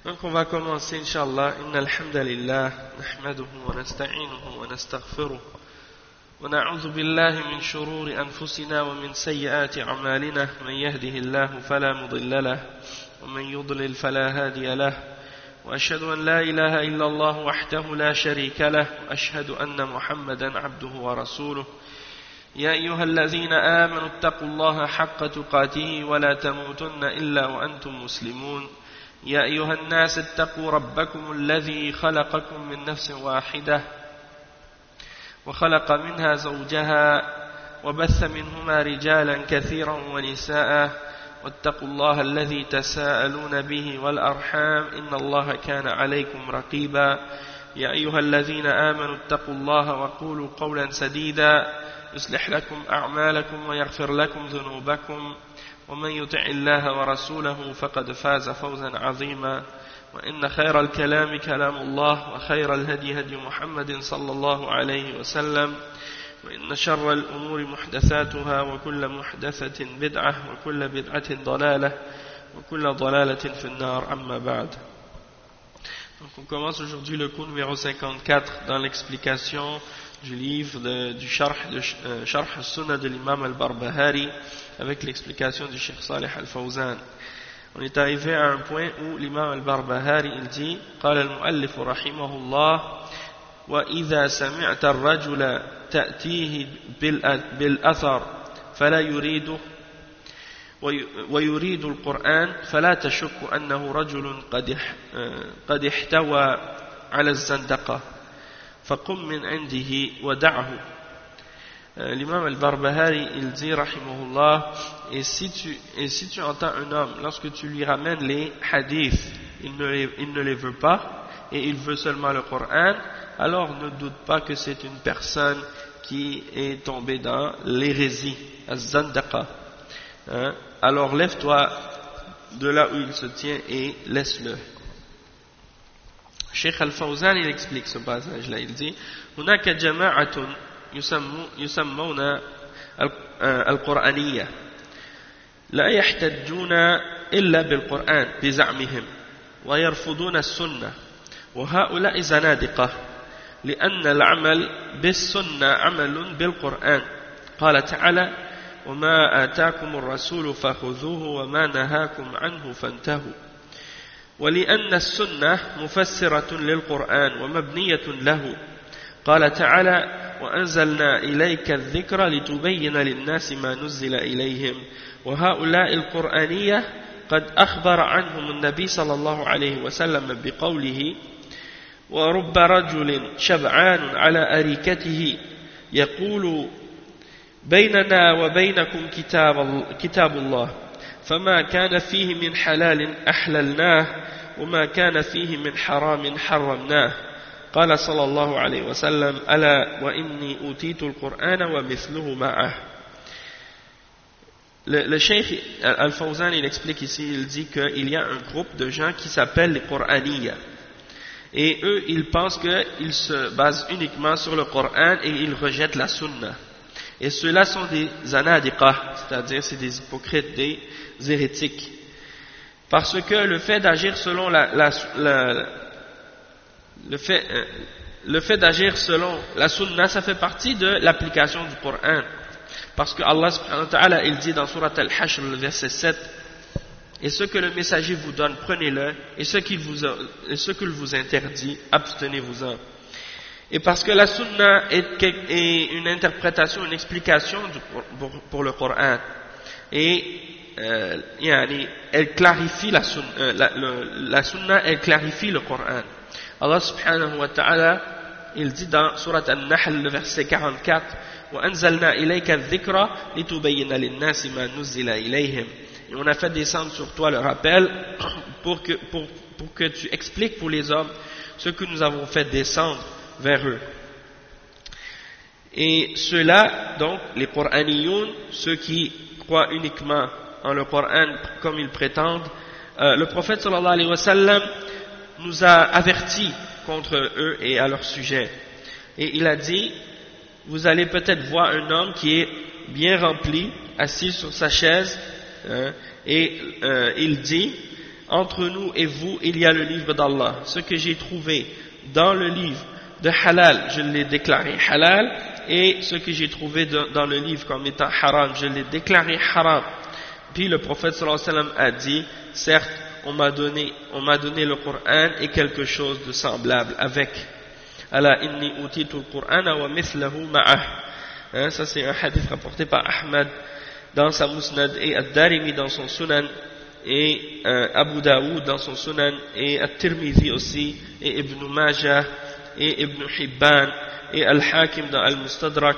Donc on va commencer Inch'Allah. Inna alhamdulillah, nahmaduhu wa nasta'inuhu wa nastaghfiruh wa na'udhu billahi min shururi anfusina wa min sayyiati a'malina man yahdihillahu fala mudilla lahu wa man yudlil fala hadiya lahu wa ashhadu an la ilaha illa Allah wahdahu la sharika lahu wa ashhadu anna Muhammadan abduhu wa rasuluh. يا أيها الذين آمنوا اتقوا الله حق تقاته ولا تموتن إلا وأنتم مسلمون يا أيها الناس اتقوا ربكم الذي خلقكم من نفس واحدة وخلق منها زوجها وبث منهما رجالا كثيرا ونساء واتقوا الله الذي تساءلون به والأرحام إن الله كان عليكم رقيبا يا أيها الذين آمنوا اتقوا الله وقولوا قولا سديدا يصلح لكم أعمالكم ويغفر لكم ذنوبكم ومن يطع الله ورسوله فقد فاز فوزا عظيما وإن خير الكلام كلام الله وخير الهدي هدي محمد صلى الله عليه وسلم وإن شر الأمور محدثاتها وكل محدثة بدعة وكل بدعة ضلالة وكل ضلالة في النار أما بعد. Donc on commence aujourd'hui le cours numéro 54 dans l'explication du livre du Sharh al-Sunnah de l'imam al-Barbahari avec l'explication du Cheikh Salih al-Fawzan. On est arrivé à un point où l'imam al-Barbahari il dit قال المؤلف رحمه الله وإذا سمعت الرجل تأتيه بالأثر فلا يريده ويريد القرآن فلا تشك أنه رجل قد احتوى على الزندقة فقم من عنده ودعه. L'imam al-Barbahari il dit rahimahullah, et si tu entends un homme lorsque tu lui ramènes les hadiths, il ne les veut pas et il veut seulement le Coran, alors ne doute pas que c'est une personne qui est tombée dans l'hérésie, az-zandaqa. Alors lève-toi de là où il se tient et laisse-le. Cheikh al-Fawzan il explique ce passage là, il dit هناك جماعة يسمون القرآنية لا يحتجون إلا بالقرآن بزعمهم ويرفضون السنة وهؤلاء زنادقة لأن العمل بالسنة عمل بالقرآن قال تعالى وما آتاكم الرسول فخذوه وما نهاكم عنه فانتهوا ولأن السنة مفسرة للقرآن ومبنية له قال تعالى وأنزلنا إليك الذكر لتبين للناس ما نزل إليهم وهؤلاء القرآنية قد أخبر عنهم النبي صلى الله عليه وسلم بقوله ورب رجل شبعان على أريكته يقول بيننا وبينكم كتاب الله فما كان فيه من حلال أحللناه وما كان فيه من حرام حرمناه قال صلى الله عليه وسلم ألا وإني أوتيت القرآن ومثله معه. Le Cheikh Al-Fawzan il explique ici, il dit qu'il y a un groupe de gens qui s'appellent les Qur'aniyya et eux ils pensent qu'ils se basent uniquement sur le Coran et ils rejettent la Sunna. Et ceux-là sont des zanadiqa, c'est-à-dire c'est des hypocrites, des hérétiques. Parce que le fait d'agir selon le fait d'agir selon la sunna, ça fait partie de l'application du Coran. Parce que Allah subhanahu wa ta'ala, il dit dans Surat Al-Hashr, le verset 7, et ce que le messager vous donne, prenez-le, et ce qu'il vous interdit, abstenez-vous-en. Et parce que la sunna est une interprétation, une explication pour le Coran. Et elle clarifie la sunna, elle clarifie le Coran. Allah subhanahu wa ta'ala, il dit dans Surat An-Nahl, le verset 44, وَأَنزَلْنَا إِلَيْكَ الذِّكْرَ لِتُبَيِّنَ لِلنَّاسِ مَا نُزِّلَ إِلَيْهِمْ. Et on a fait descendre sur toi le rappel pour que tu expliques pour les hommes ce que nous avons fait descendre vers eux. Et ceux-là, donc, les Qur'aniyoun, ceux qui croient uniquement en le Coran comme ils prétendent, le prophète sallallahu alayhi wa sallam nous a avertis contre eux et à leur sujet. Et il a dit, vous allez peut-être voir un homme qui est bien rempli, assis sur sa chaise, et il dit, entre nous et vous il y a le livre d'Allah. Ce que j'ai trouvé dans le livre de halal, je l'ai déclaré halal, et ce que j'ai trouvé dans le livre comme étant haram, je l'ai déclaré haram. Puis le prophète sallallahu alayhi wa sallam a dit, certes, on m'a donné le Coran et quelque chose de semblable avec. Ala inni utitu al-Qur'ana wa mithlahu ma'ah. Ça c'est un hadith rapporté par Ahmad dans sa Musnad et Ad-Darimi dans son Sunan et Abu Daoud dans son Sunan et At-Tirmidhi aussi et Ibn Majah et Ibn Hibban et Al-Hakim dans Al-Mustadrak.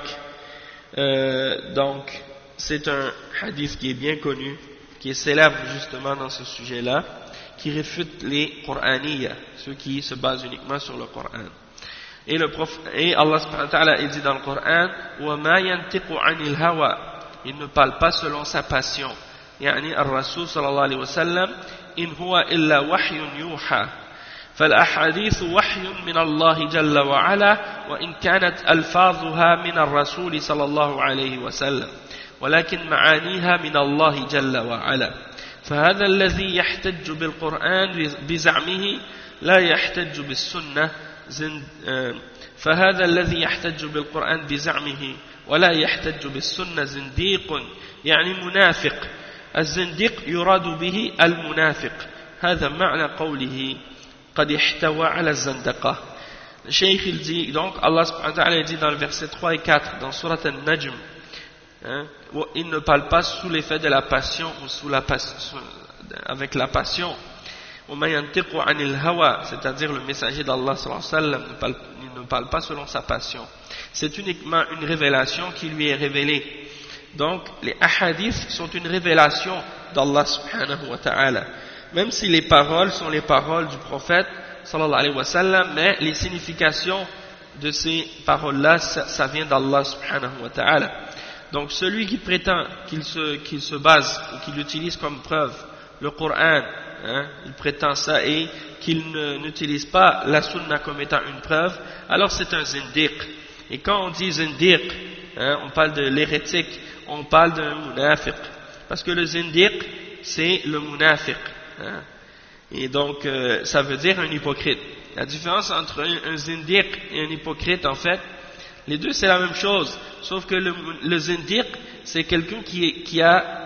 Donc c'est un hadith qui est bien connu, qui est célèbre justement dans ce sujet-là, qui réfute les Qur'aniyya, ceux qui se basent uniquement sur le Coran. Et Allah subhanahu wa ta'ala dit dans le Coran, وَمَا يَنْتِقُ عَنِ الْهَوَى, il ne parle pas selon sa passion. يعني الرسول صلى الله عليه وسلم إن هو إلا وحي يوحى فالأحاديث وحي من الله جل وعلا وإن كانت ألفاظها من الرسول صلى الله عليه وسلم ولكن معانيها من الله جل وعلا فهذا الذي يحتج بالقرآن بزعمه لا يحتج بالسنة فهذا الذي يحتج بالقرآن بزعمه ولا يحتج بالسنة زنديق يعني منافق الزنديق يراد به المنافق هذا معنى قوله قد احتوى على الزندقة. Le Cheikh il dit donc Allah subhanahu wa ta'ala dit dans le verset 3 et 4 dans Surat An-Najm, il ne parle pas sous l'effet de la passion ou avec la passion. وَمَا يَنْتِقُ عَنِ الْهَوَى, c'est-à-dire le messager d'Allah sallallahu alayhi wa sallam il ne parle pas selon sa passion. C'est uniquement une révélation qui lui est révélée. Donc les ahadiths sont une révélation d'Allah subhanahu wa ta'ala. Même si les paroles sont les paroles du prophète sallallahu alayhi wa sallam, mais les significations de ces paroles-là, ça vient d'Allah subhanahu wa ta'ala. Donc celui qui prétend qu'il se base ou qu'il utilise comme preuve le Coran, il prétend ça et qu'il n'utilise pas la sunna comme étant une preuve, alors c'est un zindiq. Et quand on dit zindiq, on parle de l'hérétique, on parle d'un munafiq. Parce que le zindiq, c'est le munafiq. Et donc ça veut dire un hypocrite. La différence entre un zindiq et un hypocrite, en fait, les deux c'est la même chose, sauf que le zindiq c'est quelqu'un qui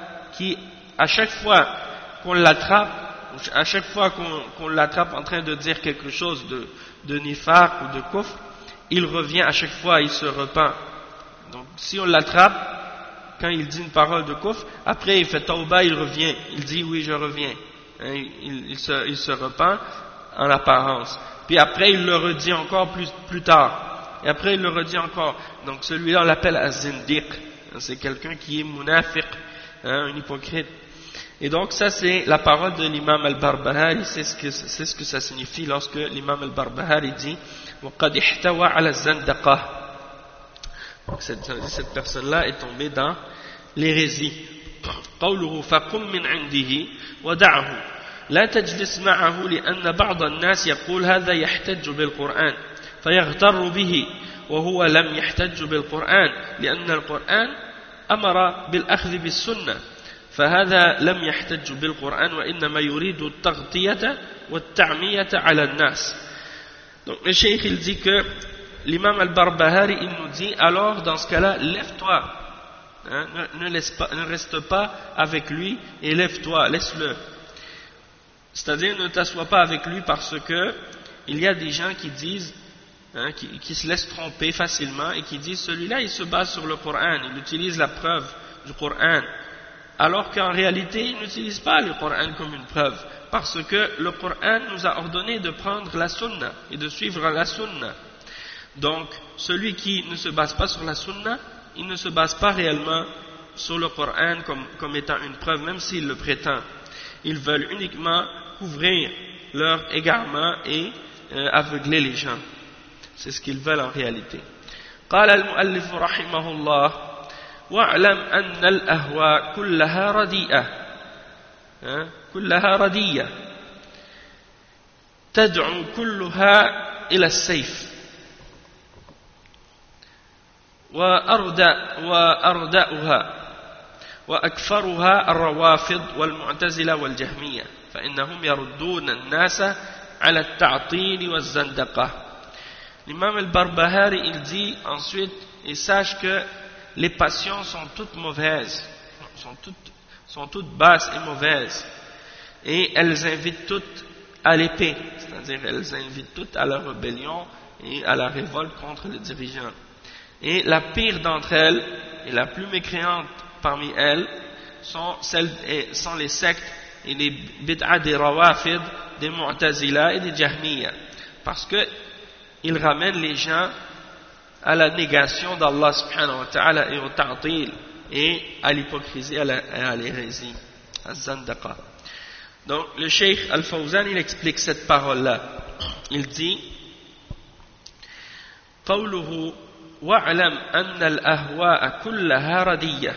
à chaque fois qu'on l'attrape, à chaque fois qu'on l'attrape en train de dire quelque chose de nifaq ou de kufr, il revient à chaque fois, il se repent. Donc si on l'attrape quand il dit une parole de kufr, après il fait tawba, il revient, il dit oui je reviens, il se repent en apparence, puis après il le redit encore plus tard, et après il le redit encore. Donc celui-là on l'appelle az-zindiq, c'est quelqu'un qui est munafiq, un hypocrite. Et donc ça c'est la parole de l'imam al-Barbahari, c'est ce que ça signifie lorsque l'imam al-Barbahari dit وَقَدْ احْتَوَى عَلَى الزَّنْدَقَةِ. Donc cette personne-là est tombée dans l'hérésie. قوله فقم من عنده ودعه لا تجلس معه لأن بعض الناس يقول هذا يحتج بالقرآن فيغتر به وهو لم يحتج بالقرآن لأن القرآن أمر بالأخذ بالسنة فهذا لم يحتج بالقرآن وإنما يريد التغطية والتعمية على الناس. Donc le cheikh il dit que l'imam al-Barbahari il nous dit alors dans ce cas-là lève-toi, ne reste pas avec lui et lève-toi, laisse-le, c'est-à-dire ne t'assois pas avec lui parce que il y a des gens qui disent qui se laissent tromper facilement et qui disent celui-là il se base sur le Coran, il utilise la preuve du Coran, alors qu'en réalité il n'utilise pas le Coran comme une preuve, parce que le Coran nous a ordonné de prendre la sunna et de suivre la sunna. Donc celui qui ne se base pas sur la sunna, il ne se base pas réellement sur le Coran comme étant une preuve, même s'il le prétend. Ils veulent uniquement couvrir leur égarement et aveugler les gens. C'est ce qu'ils veulent en réalité. قال المؤلف رحمه الله واعلم أن الأهواء كلها رديئة تدعو كلها إلى السيف وأردأها وأكثرها الروافض والمعتزلة والجهمية فإنهم يردون الناس على التعطيل والزندقة. L'imam al-Barbahari, il dit ensuite, et sache que les passions sont toutes mauvaises, sont toutes basses et mauvaises, et elles invitent toutes à l'épée, c'est-à-dire elles invitent toutes à la rébellion et à la révolte contre le dirigeant. Et la pire d'entre elles, et la plus mécréante parmi elles, sont les sectes et les bid'a des Rawafid, des Mu'tazila et des Jahmiya, parce que ils ramènent les gens à la négation d'Allah subhanahu wa ta'ala et au ta'til et à l'hypocrisie et à l'hérésie, à zandaqa. Donc le Cheikh Al-Fawzan, il explique cette parole-là. Il dit قوله واعلم أن الأهواء كلها ردية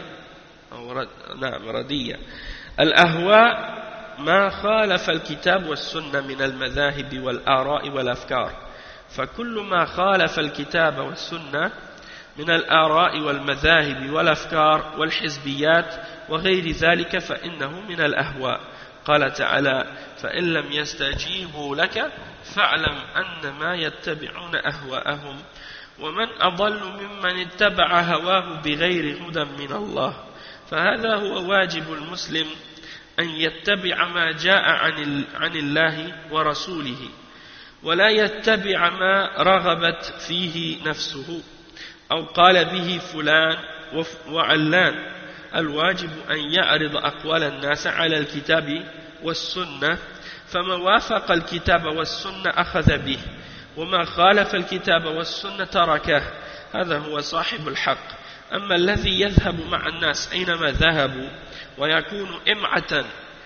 نعم ردية. الأهواء ما خالف الكتاب والسنة من المذاهب والآراء والأفكار، فكل ما خالف الكتاب والسنة من الآراء والمذاهب والأفكار والحزبيات وغير ذلك فإنه من الأهواء. قال تعالى فإن لم يستجيبوا لك فاعلم أنما يتبعون أهواءهم ومن أضل ممن اتبع هواه بغير هدى من الله. فهذا هو واجب المسلم أن يتبع ما جاء عن الله ورسوله ولا يتبع ما رغبت فيه نفسه أو قال به فلان وعلان. الواجب أن يعرض أقوال الناس على الكتاب والسنة فما وافق الكتاب والسنة أخذ به وما خالف الكتاب والسنة تركه. هذا هو صاحب الحق. أما الذي يذهب مع الناس أينما ذهبوا ويكون إمعة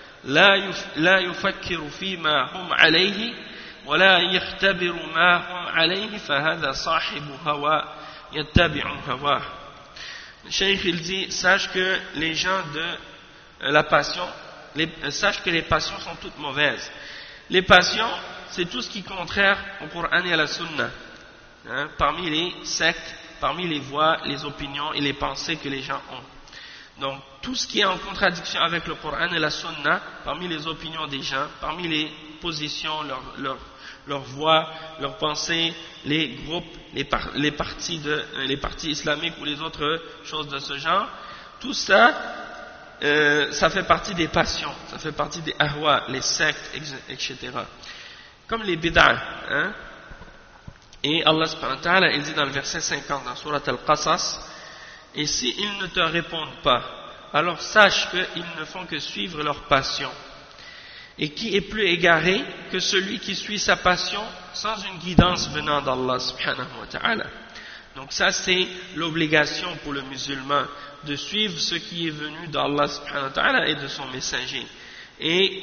لا يفكر فيما هم عليه ولا يختبر ما هم عليه فهذا صاحب هوى يتبع هواه. Le Cheikh il dit, sache que les gens de la passion, sache que les passions sont toutes mauvaises. Les passions, c'est tout ce qui est contraire au Coran et à la Sunna, hein, parmi les sectes, parmi les voies, les opinions et les pensées que les gens ont. Donc tout ce qui est en contradiction avec le Coran et la Sunna, parmi les opinions des gens, parmi les positions, leurs voix, leurs pensées, les groupes, les partis islamiques ou les autres choses de ce genre, tout ça, ça fait partie des passions, ça fait partie des ahwa, les sectes, etc. Comme les bid'a, hein. Et Allah subhanahu wa ta'ala, il dit dans le verset 50 dans Surat Al-Qasas, et s'ils ne te répondent pas, alors sache qu'ils ne font que suivre leur passion. Et qui est plus égaré que celui qui suit sa passion sans une guidance venant d'Allah subhanahu wa ta'ala. Donc ça c'est l'obligation pour le musulman de suivre ce qui est venu d'Allah subhanahu wa ta'ala et de son messager. Et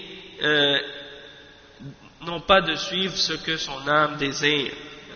non pas de suivre ce que son âme désire,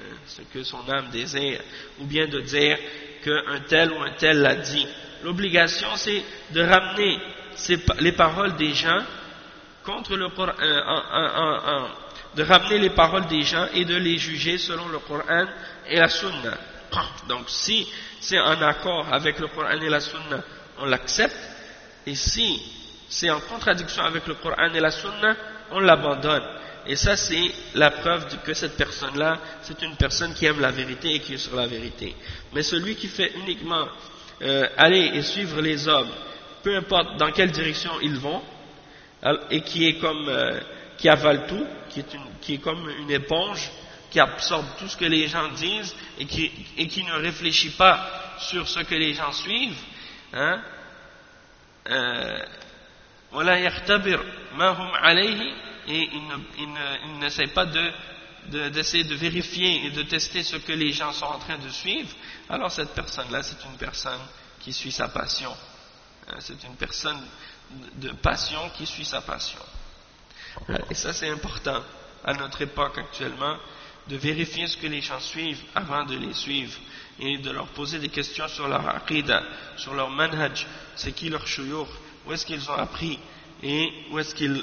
ou bien de dire qu'un tel ou un tel l'a dit. L'obligation c'est de ramener les paroles des gens contre le Coran, de ramener les paroles des gens et de les juger selon le Coran et la Sunna. Donc si c'est en accord avec le Coran et la Sunna, on l'accepte, et si c'est en contradiction avec le Coran et la Sunna, on l'abandonne. Et ça c'est la preuve que cette personne-là, c'est une personne qui aime la vérité et qui est sur la vérité. Mais celui qui fait uniquement aller et suivre les hommes, peu importe dans quelle direction ils vont, et qui est comme qui avale tout, qui est comme une éponge qui absorbe tout ce que les gens disent et qui ne réfléchit pas sur ce que les gens suivent, hein, wala yahtabir ma hum alayhi, et il n'essaie pas d'essayer de vérifier et de tester ce que les gens sont en train de suivre. Alors cette personne-là, c'est une personne qui suit sa passion, c'est une personne de passion qui suit sa passion. Et ça c'est important à notre époque actuellement, de vérifier ce que les gens suivent avant de les suivre et de leur poser des questions sur leur aqida, sur leur manhaj, c'est qui leur shuyukh, où est-ce qu'ils ont appris et où est-ce qu'ils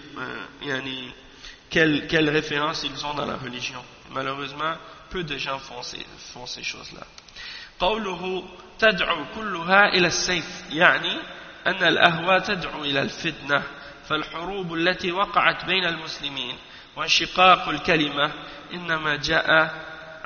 quelle référence ils ont dans la religion. Malheureusement peu de gens font ces choses-là. قوله تدعو كلها إلى السيف يعني أن الأهواء تدعو إلى الفتنة فالحروب التي وقعت بين المسلمين وانشقاق الكلمة إنما جاء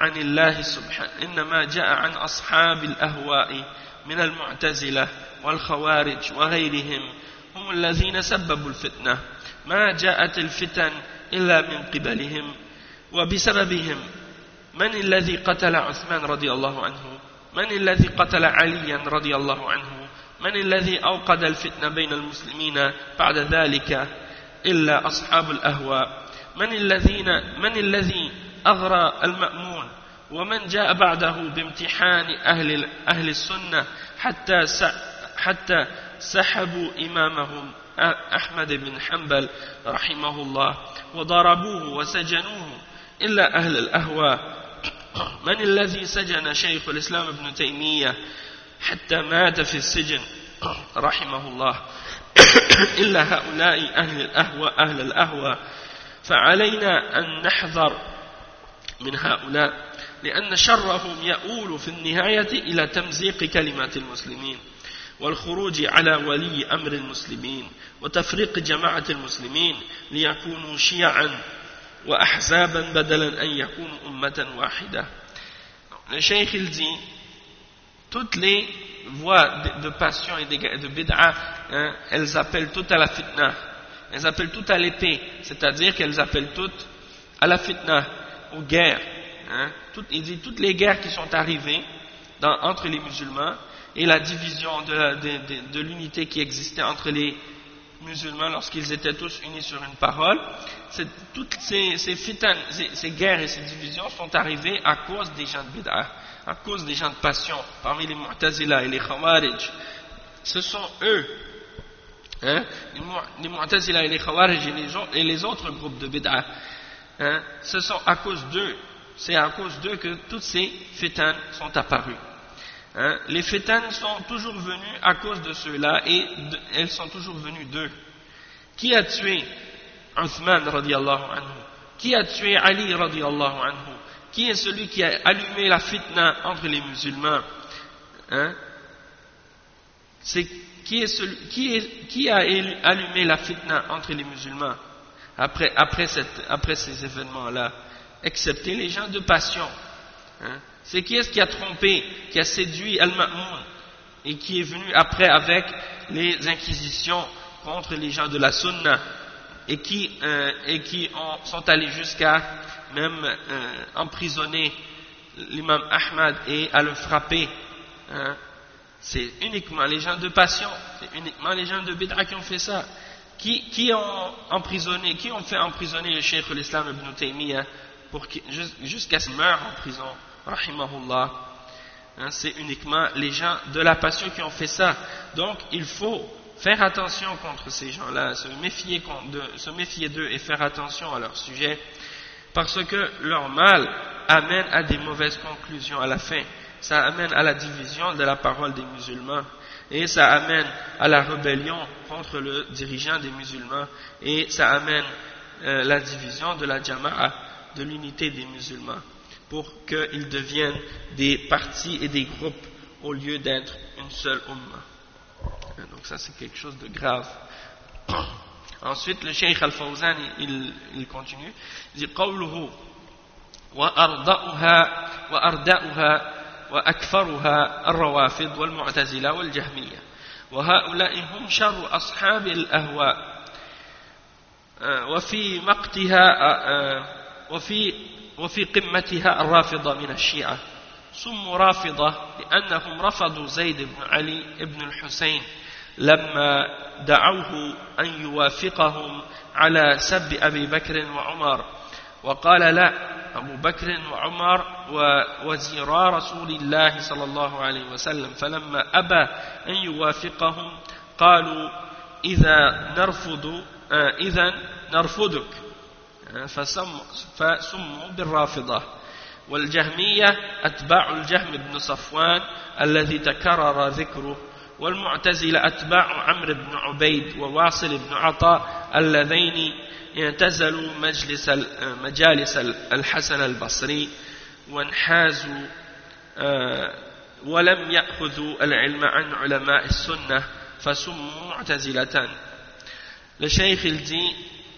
عن أصحاب الأهواء من المعتزلة والخوارج وغيرهم هم الذين سببوا الفتنة ما جاءت الفتن إلا من قبلهم وبسببهم. من الذي قتل عثمان رضي الله عنه؟ من الذي قتل عليا رضي الله عنه؟ من الذي أوقد الفتنة بين المسلمين بعد ذلك إلا أصحاب الأهواء؟ من الذي أغرى المأمون؟ ومن جاء بعده بامتحان أهل السنة حتى سحبوا إمامهم أحمد بن حنبل رحمه الله وضربوه وسجنوه إلا أهل الأهواء. من الذي سجن شيخ الإسلام ابن تيمية حتى مات في السجن رحمه الله إلا هؤلاء أهل الأهواء. فعلينا أن نحذر من هؤلاء لأن شرهم يؤول في النهاية إلى تمزيق كلمات المسلمين والخروج على ولي أمر المسلمين وتفريق جماعة المسلمين ليكونوا شيعا وأحزابا بدلا أن يكونوا أمة واحدة. Le Cheikh il dit toutes les voies de passion et de bid'a, elles appellent toutes à la fitna, elles appellent toutes à l'épée, c'est-à-dire qu'elles appellent toutes à la fitna, aux guerres. Il dit toutes les guerres qui sont arrivées entre les musulmans et la division de l'unité qui existait entre les musulmans lorsqu'ils étaient tous unis sur une parole, toutes ces fitans, ces guerres et ces divisions sont arrivées à cause des gens de bid'a, à cause des gens de passion, parmi les Mu'tazila et les Khawarij. Ce sont eux, les Mu'tazila et les Khawarij et les autres groupes de bid'a, ce sont à cause d'eux, c'est à cause d'eux que toutes ces fitans sont apparues. Les fitans sont toujours venus à cause de ceux-là et elles sont toujours venues d'eux. Qui a tué Uthman radiallahu anhu? Qui a tué Ali radiallahu anhu? Qui est celui qui a allumé la fitna entre les musulmans? Qui a allumé la fitna entre les musulmans après ces événements-là, excepté les gens de passion? C'est qui est-ce qui a trompé, qui a séduit Al-Ma'moun et qui est venu après avec les inquisitions contre les gens de la Sunna et qui sont allés jusqu'à même emprisonner l'imam Ahmad et à le frapper. C'est uniquement les gens de passion, c'est uniquement les gens de bid'a qui ont fait ça. Qui ont fait emprisonner le Cheikh l'Islam Ibn Taymiyyah jusqu'à ce qu'il meure en prison, rahimahullah. C'est uniquement les gens de la passion qui ont fait ça. Donc il faut faire attention contre ces gens-là, se méfier d'eux et faire attention à leur sujet, parce que leur mal amène à des mauvaises conclusions à la fin. Ça amène à la division de la parole des musulmans et ça amène à la rébellion contre le dirigeant des musulmans et ça amène la division de la jama'a, de l'unité des musulmans, pour qu'ils deviennent des partis et des groupes au lieu d'être une seule umma. Donc ça c'est quelque chose de grave. Ensuite le Cheikh Al-Fawzan il continue, il dit qawluhu wa arda'uha وأكثرها الروافض والمعتزلة والجهمية وهؤلاء هم شر أصحاب الأهواء وفي مقتها وفي قمتها الرافضة من الشيعة سموا رافضة لأنهم رفضوا زيد بن علي بن الحسين لما دعوه أن يوافقهم على سب أبي بكر وعمر وقال لا أبو بكر وعمر ووزيرا رسول الله صلى الله عليه وسلم فلما أبى أن يوافقهم قالوا إذا نرفضك فسموا بالرافضة. والجهمية أتباع الجهم بن صفوان الذي تكرر ذكره والمعتزلة أتباع عمرو بن عبيد وواصل بن عطاء اللذين اعتزلوا مجالس الحسن البصري وانحازوا ولم يأخذوا العلم عن علماء السنة فسموا معتزلة. le cheikh il dit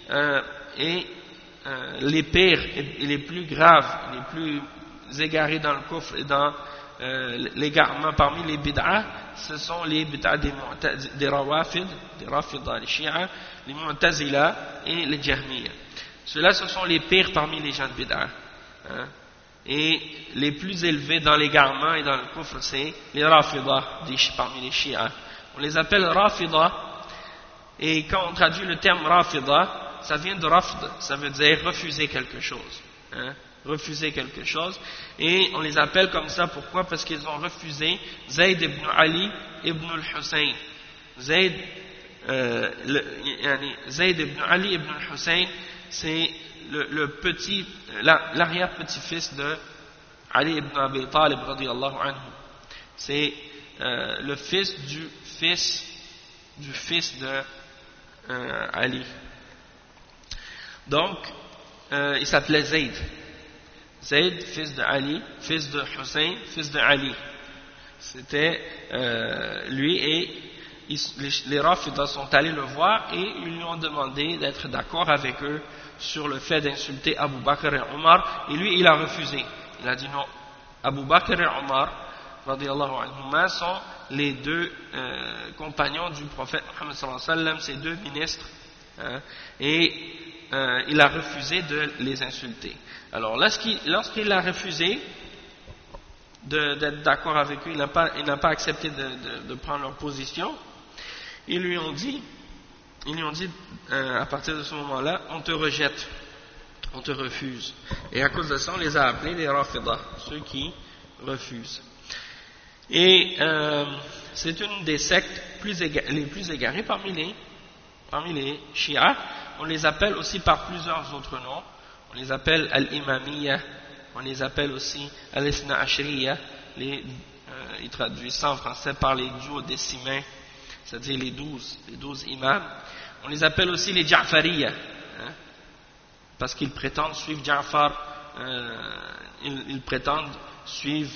les pires et les plus graves, les plus égarés dans le kufr et dans l'égarement parmi les bid'ah, ce sont les bid'ah des rawafid, des rafidah, les shi'a, les mu'tazila et les jahmiya. Ceux-là, ce sont les pires parmi les gens de bid'ah. Hein? Et les plus élevés dans l'égarement et dans le kufr, c'est les rafidah parmi les shi'a. On les appelle rafidah, et quand on traduit le terme rafidah, ça vient de rafd, ça veut dire refuser quelque chose. Hein? Refuser quelque chose, et on les appelle comme ça, pourquoi? Parce qu'ils ont refusé Zayd ibn Ali ibn al-Hussein. Zayd ibn Ali ibn al-Hussein, c'est l'arrière-petit-fils de Ali ibn Abi Talib radiyallahu anhu. C'est le fils du fils de Ali. Donc il s'appelait Zayd, fils de Ali, fils de Hussein, fils de Ali. C'était lui, et les Rafidah sont allés le voir et ils lui ont demandé d'être d'accord avec eux sur le fait d'insulter Abu Bakr et Omar, et lui il a refusé. Il a dit non. Abu Bakr et Omar radiyallahu anhuma sont les deux compagnons du prophète Muhammad sallallahu alayhi wa sallam, ces deux ministres, hein, et il a refusé de les insulter. Alors lorsqu'il a refusé d'être d'accord avec eux, il n'a pas accepté de prendre leur position, ils lui ont dit à partir de ce moment-là, on te rejette, on te refuse. Et à cause de ça, on les a appelés les Rafidah, ceux qui refusent. Et c'est une des sectes les plus égarées parmi les Shia. On les appelle aussi par plusieurs autres noms. On les appelle Al-Imamiyya, on les appelle aussi Al-Ithna Ashriya, ils traduisent ça en français par les duodécimains, c'est-à-dire les 12 imams. On les appelle aussi les Ja'fariyya, hein, parce qu'ils prétendent suivre Ja'far, ils prétendent suivre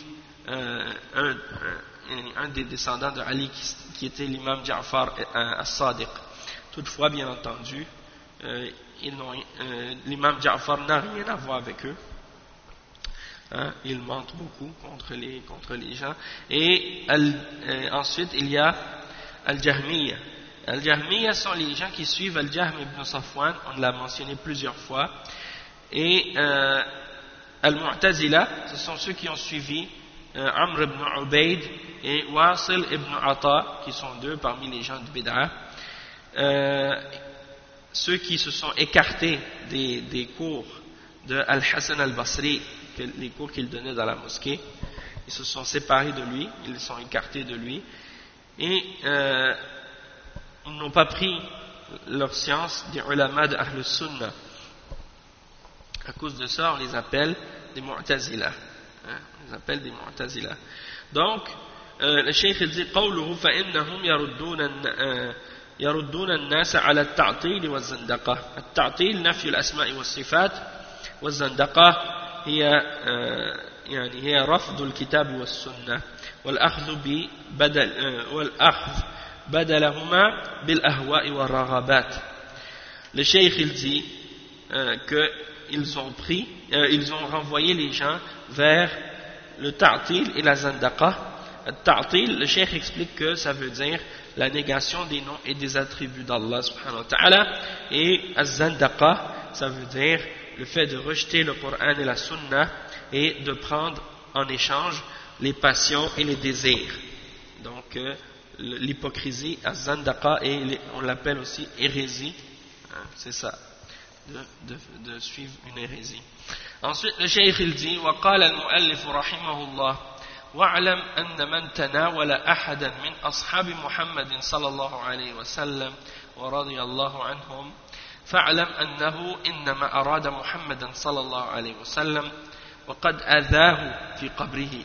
un des descendants de Ali qui était l'imam Ja'far as-Sadiq. Toutefois, bien entendu, l'imam Ja'far n'a rien à voir avec eux. Hein, ils mentent beaucoup contre les gens. Et ensuite, il y a Al-Jahmiya. Al-Jahmiya sont les gens qui suivent Al-Jahm ibn Safwan, on l'a mentionné plusieurs fois. Et Al-Mu'tazila, ce sont ceux qui ont suivi Amr ibn Ubayd et Wasil ibn Ata, qui sont deux parmi les gens de Bid'ah. Ceux qui se sont écartés des cours de Al-Hassan al-Basri, les cours qu'il donnait dans la mosquée, ils se sont séparés de lui, ils sont écartés de lui, et ils n'ont pas pris leur science des ulama de Ahl Sunnah. À cause de ça, on les appelle des Mu'tazila. On les appelle des Mu'tazila. Donc, le cheikh il dit قوله فإنهم يردون الناس على التعطيل والزندقة. التعطيل نفي الأسماء والصفات، والزندقة هي رفض الكتاب والسنة والأخذ بدلهما بالأهواء والرغبات. Le cheikh il dit qu'ils ont renvoyé les gens vers le ta'til et la zandaqa. Le ta'til, le cheikh explique que ça veut dire la négation des noms et des attributs d'Allah subhanahu wa ta'ala, et az-zandaqa, ça veut dire le fait de rejeter le Coran et la Sunna et de prendre en échange les passions et les désirs. Donc l'hypocrisie, az-zandaqa, et on l'appelle aussi hérésie, c'est ça, de suivre une hérésie. Ensuite le cheikh il dit وقال المؤلف رحمه الله واعلم أن من تناول أحدا من أصحاب محمد صلى الله عليه وسلم ورضي الله عنهم فاعلم أنه إنما أراد محمدا صلى الله عليه وسلم وقد أذاه في قبره.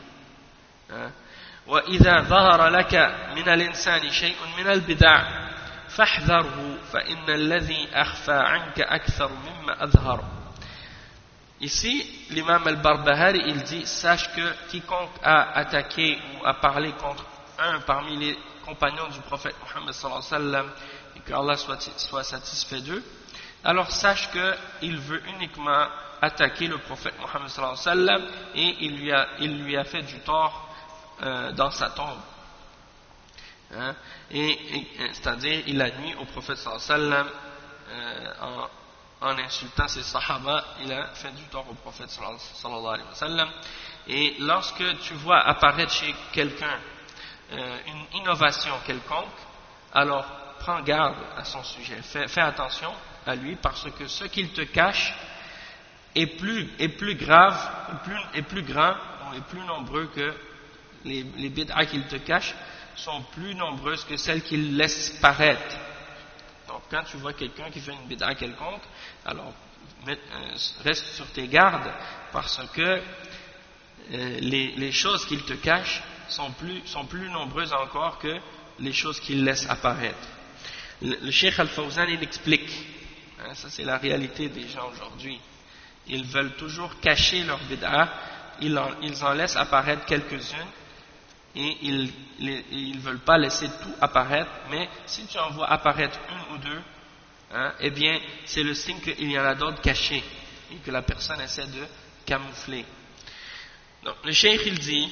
وإذا ظهر لك من الإنسان شيء من البدع فاحذره فإن الذي أخفى عنك أكثر مما أظهر. Ici, l'imam al-Barbahari, il dit, sache que quiconque a attaqué ou a parlé contre un parmi les compagnons du prophète Muhammad sallallahu alayhi wa sallam et que Allah soit satisfait d'eux, alors sache qu'il veut uniquement attaquer le prophète Mohammed sallallahu alayhi wa sallam, et il lui a fait du tort dans sa tombe. Hein? C'est-à-dire, il a nuit au prophète sallallahu alayhi wa sallam en insultant ses sahaba, il a fait du tort au prophète sallallahu alayhi wa sallam. Et lorsque tu vois apparaître chez quelqu'un une innovation quelconque, alors prends garde à son sujet, fais attention à lui, parce que ce qu'il te cache est plus grave, est plus grand, est plus nombreux que les bid'ah qu'il te cache sont plus nombreuses que celles qu'il laisse paraître. Donc quand tu vois quelqu'un qui fait une bid'ah quelconque, alors reste sur tes gardes, parce que les choses qu'il te cache sont plus nombreuses encore que les choses qu'il laisse apparaître. Le Cheikh Al-Fawzan, il explique, hein, ça c'est la réalité des gens aujourd'hui, ils veulent toujours cacher leur bid'ah, ils en laissent apparaître quelques-unes, et ils ne veulent pas laisser tout apparaître, mais si tu en vois apparaître une ou deux, hein, eh bien c'est le signe qu'il y en a d'autres cachés, et que la personne essaie de camoufler. Donc le Cheikh il dit,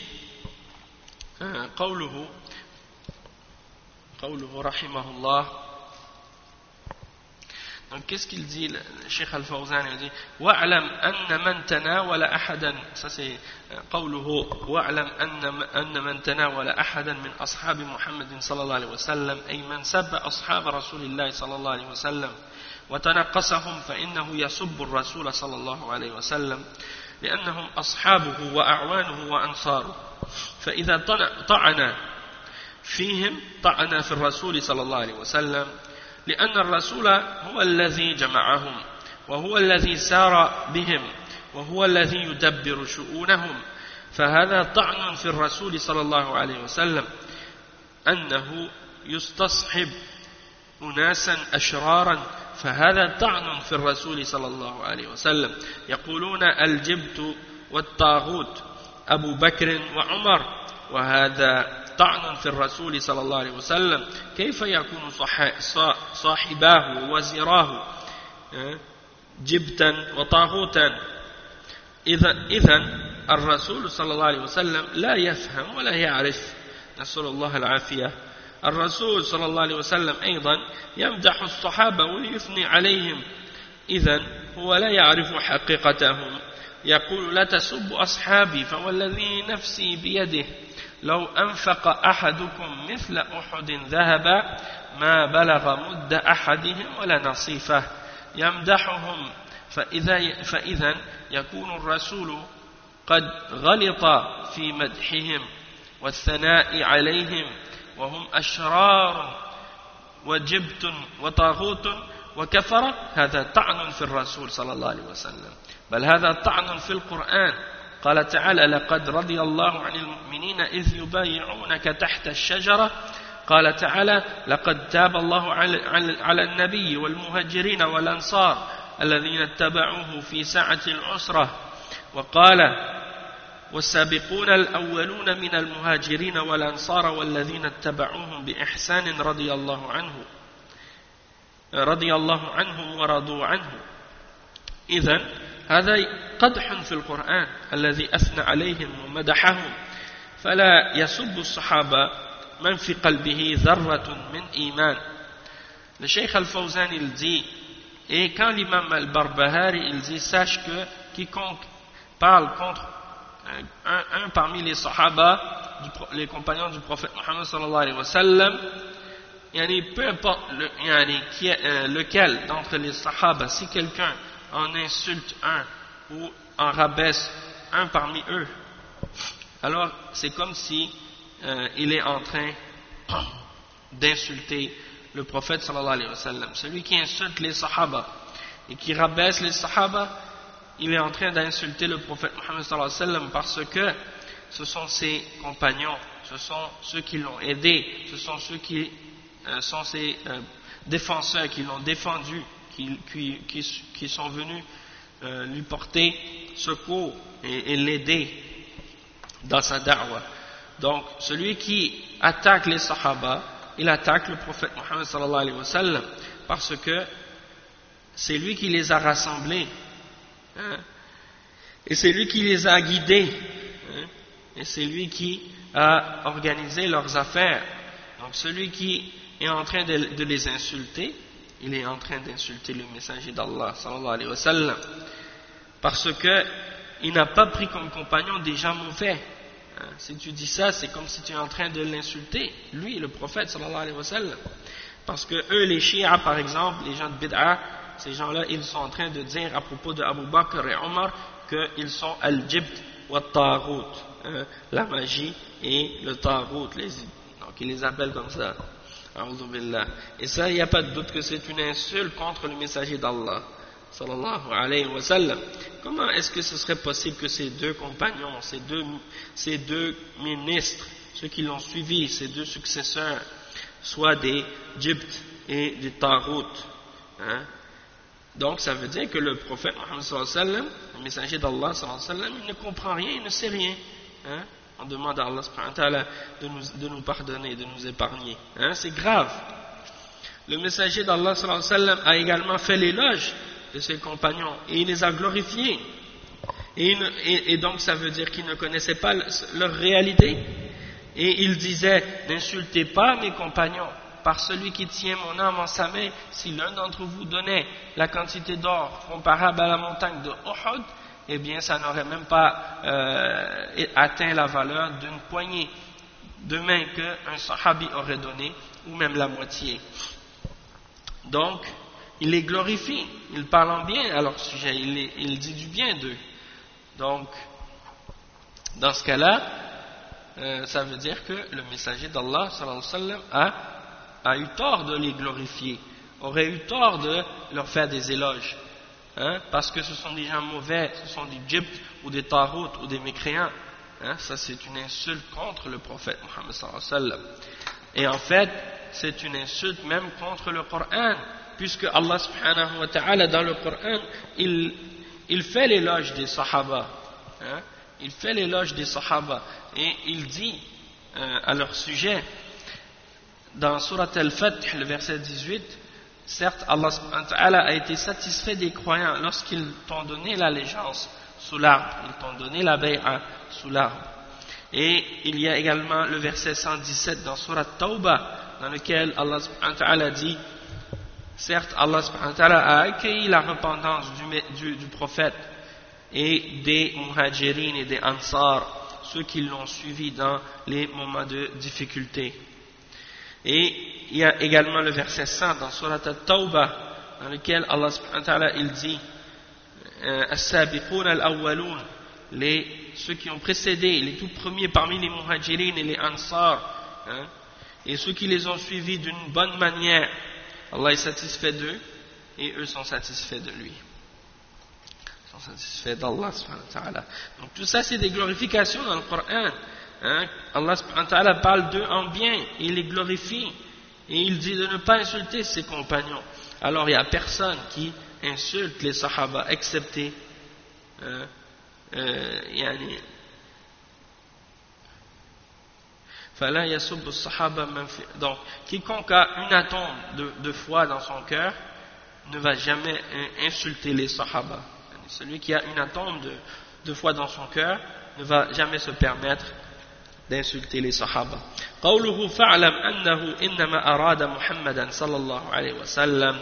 قوله رحمه الله. Donc qu'est-ce qu'il dit le Cheikh Al-Fawzan? Il dit وَاعْلَمْ أَنَّ مَنْ تَنَاوَلَ أَحَدًا, ça c'est قوله وَاعْلَمْ أَنَّ مَنْ تَنَاوَلَ أَحَدًا مِنْ أَصْحَابِ مُحَمَّدٍ صلى الله عليه وسلم أي من سب أصحاب رسول الله صلى الله عليه وسلم وتنقصهم فإنه يسب الرسول صلى الله عليه وسلم لأنهم أصحابه وأعوانه وأنصاره، فإذا طعن فيهم طعن في الرسول صلى الله عليه وسلم، لأن الرسول هو الذي جمعهم وهو الذي سار بهم وهو الذي يدبر شؤونهم، فهذا طعن في الرسول صلى الله عليه وسلم أنه يستصحب أناسا أشرارا، فهذا طعن في الرسول صلى الله عليه وسلم. يقولون الجبت والطاغوت أبو بكر وعمر، وهذا طعن في الرسول صلى الله عليه وسلم، كيف يكون صاحباه ووزيراه جبتا وطاغوتا؟ إذن الرسول صلى الله عليه وسلم لا يفهم ولا يعرف، نسأل الله العافية. الرسول صلى الله عليه وسلم أيضا يمدح الصحابة ويثني عليهم، إذن هو لا يعرف حقيقتهم، يقول لا تسبوا أصحابي فوالذي نفسي بيده لو أنفق أحدكم مثل أحد ذهبا ما بلغ مد أحدهم ولا نصيفه، يمدحهم، فإذا يكون الرسول قد غلط في مدحهم والثناء عليهم، وهم أشرار وجبت وطاغوت وكفر، هذا طعن في الرسول صلى الله عليه وسلم، بل هذا طعن في القرآن. قال تعالى لقد رضي الله عن المؤمنين إذ يبايعونك تحت الشجرة، قال تعالى لقد تاب الله على النبي والمهاجرين والأنصار الذين اتبعوه في ساعة العسرة، وقال والسابقون الأولون من المهاجرين والأنصار والذين اتبعوهم بإحسان رضي الله عنهم ورضوا عنه. إذن هذا قدح في القرآن الذي أثنى عليهم ومدحهم، فلا يسب الصحابة من في قلبه ذرة من إيمان. Le Cheikh Al-Fawzan il dit, et quand l'imam Al-Barbahari il dit, sache que quiconque parle contre un parmi les sahaba, les compagnons du prophète Muhammad sallallahu alayhi wa sallam, peu importe lequel d'entre les sahaba, si quelqu'un en insulte un ou en rabaisse un parmi eux, alors c'est comme si il est en train d'insulter le prophète sallallahu alayhi wa sallam. Celui qui insulte les sahaba et qui rabaisse les sahaba, il est en train d'insulter le prophète Muhammad sallallahu alayhi wa sallam, parce que ce sont ses compagnons, ce sont ceux qui l'ont aidé, ce sont ceux qui sont ses défenseurs, qui l'ont défendu, qui sont venus lui porter secours et l'aider dans sa da'wah. Donc celui qui attaque les sahaba il attaque le prophète Mohammed sallallahu alayhi wa sallam, parce que c'est lui qui les a rassemblés, hein, et c'est lui qui les a guidés, hein, et c'est lui qui a organisé leurs affaires. Donc celui qui est en train de les insulter, il est en train d'insulter le messager d'Allah sallallahu alayhi wa sallam, parce que il n'a pas pris comme compagnon des gens mauvais. Si tu dis ça, c'est comme si tu es en train de l'insulter, lui, le prophète sallallahu alayhi wa sallam. Parce que eux, les chiites par exemple, les gens de bid'a, ces gens-là, ils sont en train de dire à propos de Abu Bakr et Omar qu'ils sont al-jibt wa taghut, la magie et le taghut, donc ils les appellent comme ça. A'udhu billah. Et ça, il n'y a pas de doute que c'est une insulte contre le messager d'Allah sallallahu alayhi wa sallam. Comment est-ce que ce serait possible que ces deux compagnons, ces deux ministres, ceux qui l'ont suivi, ces deux successeurs, soient des djibts et des taghut, hein? Donc ça veut dire que le prophète Muhammad sallallahu alayhi wa sallam, le messager d'Allah sallallahu alayhi wa sallam, il ne comprend rien, il ne sait rien, hein? On demande à Allah subhanahu wa ta'ala de nous pardonner, de nous épargner, hein? C'est grave. Le messager d'Allah sallallahu alayhi wa sallam a également fait l'éloge de ses compagnons et il les a glorifiés, et donc ça veut dire qu'ils ne connaissaient pas leur réalité, et il disait: n'insultez pas mes compagnons, par celui qui tient mon âme en sa main, si l'un d'entre vous donnait la quantité d'or comparable à la montagne de Uhud, eh bien ça n'aurait même pas atteint la valeur d'une poignée de main qu'un sahabi aurait donné, ou même la moitié. Donc il les glorifie, il parle en bien à leur sujet, il dit du bien d'eux. Donc, dans ce cas-là, ça veut dire que le messager d'Allah sallallahu alayhi wa sallam a eu tort de les glorifier, aurait eu tort de leur faire des éloges, hein, parce que ce sont des gens mauvais, ce sont des djibts ou des taghut ou des mécréants, hein, ça c'est une insulte contre le prophète Muhammad sallallahu alayhi wa sallam. Et en fait, c'est une insulte même contre le Coran, puisque Allah subhanahu wa ta'ala dans le Coran, il fait l'éloge des sahaba, hein, il fait l'éloge des sahaba, et il dit à leur sujet, dans Surat Al-Fath, le verset 18, certes Allah subhanahu wa ta'ala a été satisfait des croyants lorsqu'ils t'ont donné l'allégeance sous l'arbre, ils t'ont donné la bay'a sous l'arbre. Et il y a également le verset 117 dans Surat Tawbah, dans lequel Allah subhanahu wa ta'ala dit: certes, Allah subhanahu wa ta'ala a accueilli la repentance du prophète et des muhajirin et des ansar, ceux qui l'ont suivi dans les moments de difficulté. Et il y a également le verset 100 dans Surat At-Tawbah, dans lequel Allah subhanahu wa ta'ala il dit: As-sabiqun al-awwalun, ceux qui ont précédé, les tout premiers parmi les muhajirin et les ansar, hein, et ceux qui les ont suivis d'une bonne manière, Allah est satisfait d'eux et eux sont satisfaits de lui. Ils sont satisfaits d'Allah subhanahu wa ta'ala. Donc tout ça c'est des glorifications dans le Coran, hein. Allah subhanahu wa ta'ala parle d'eux en bien, il les glorifie et il dit de ne pas insulter ses compagnons. Alors il n'y a personne qui insulte les sahaba excepté donc quiconque a une atome de foi dans son cœur ne va jamais insulter les sahaba. Celui qui a une atome de foi dans son cœur ne va jamais se permettre d'insulter les sahaba. قوله فاعلم أنه إنما أراد محمدا صلى الله عليه وسلم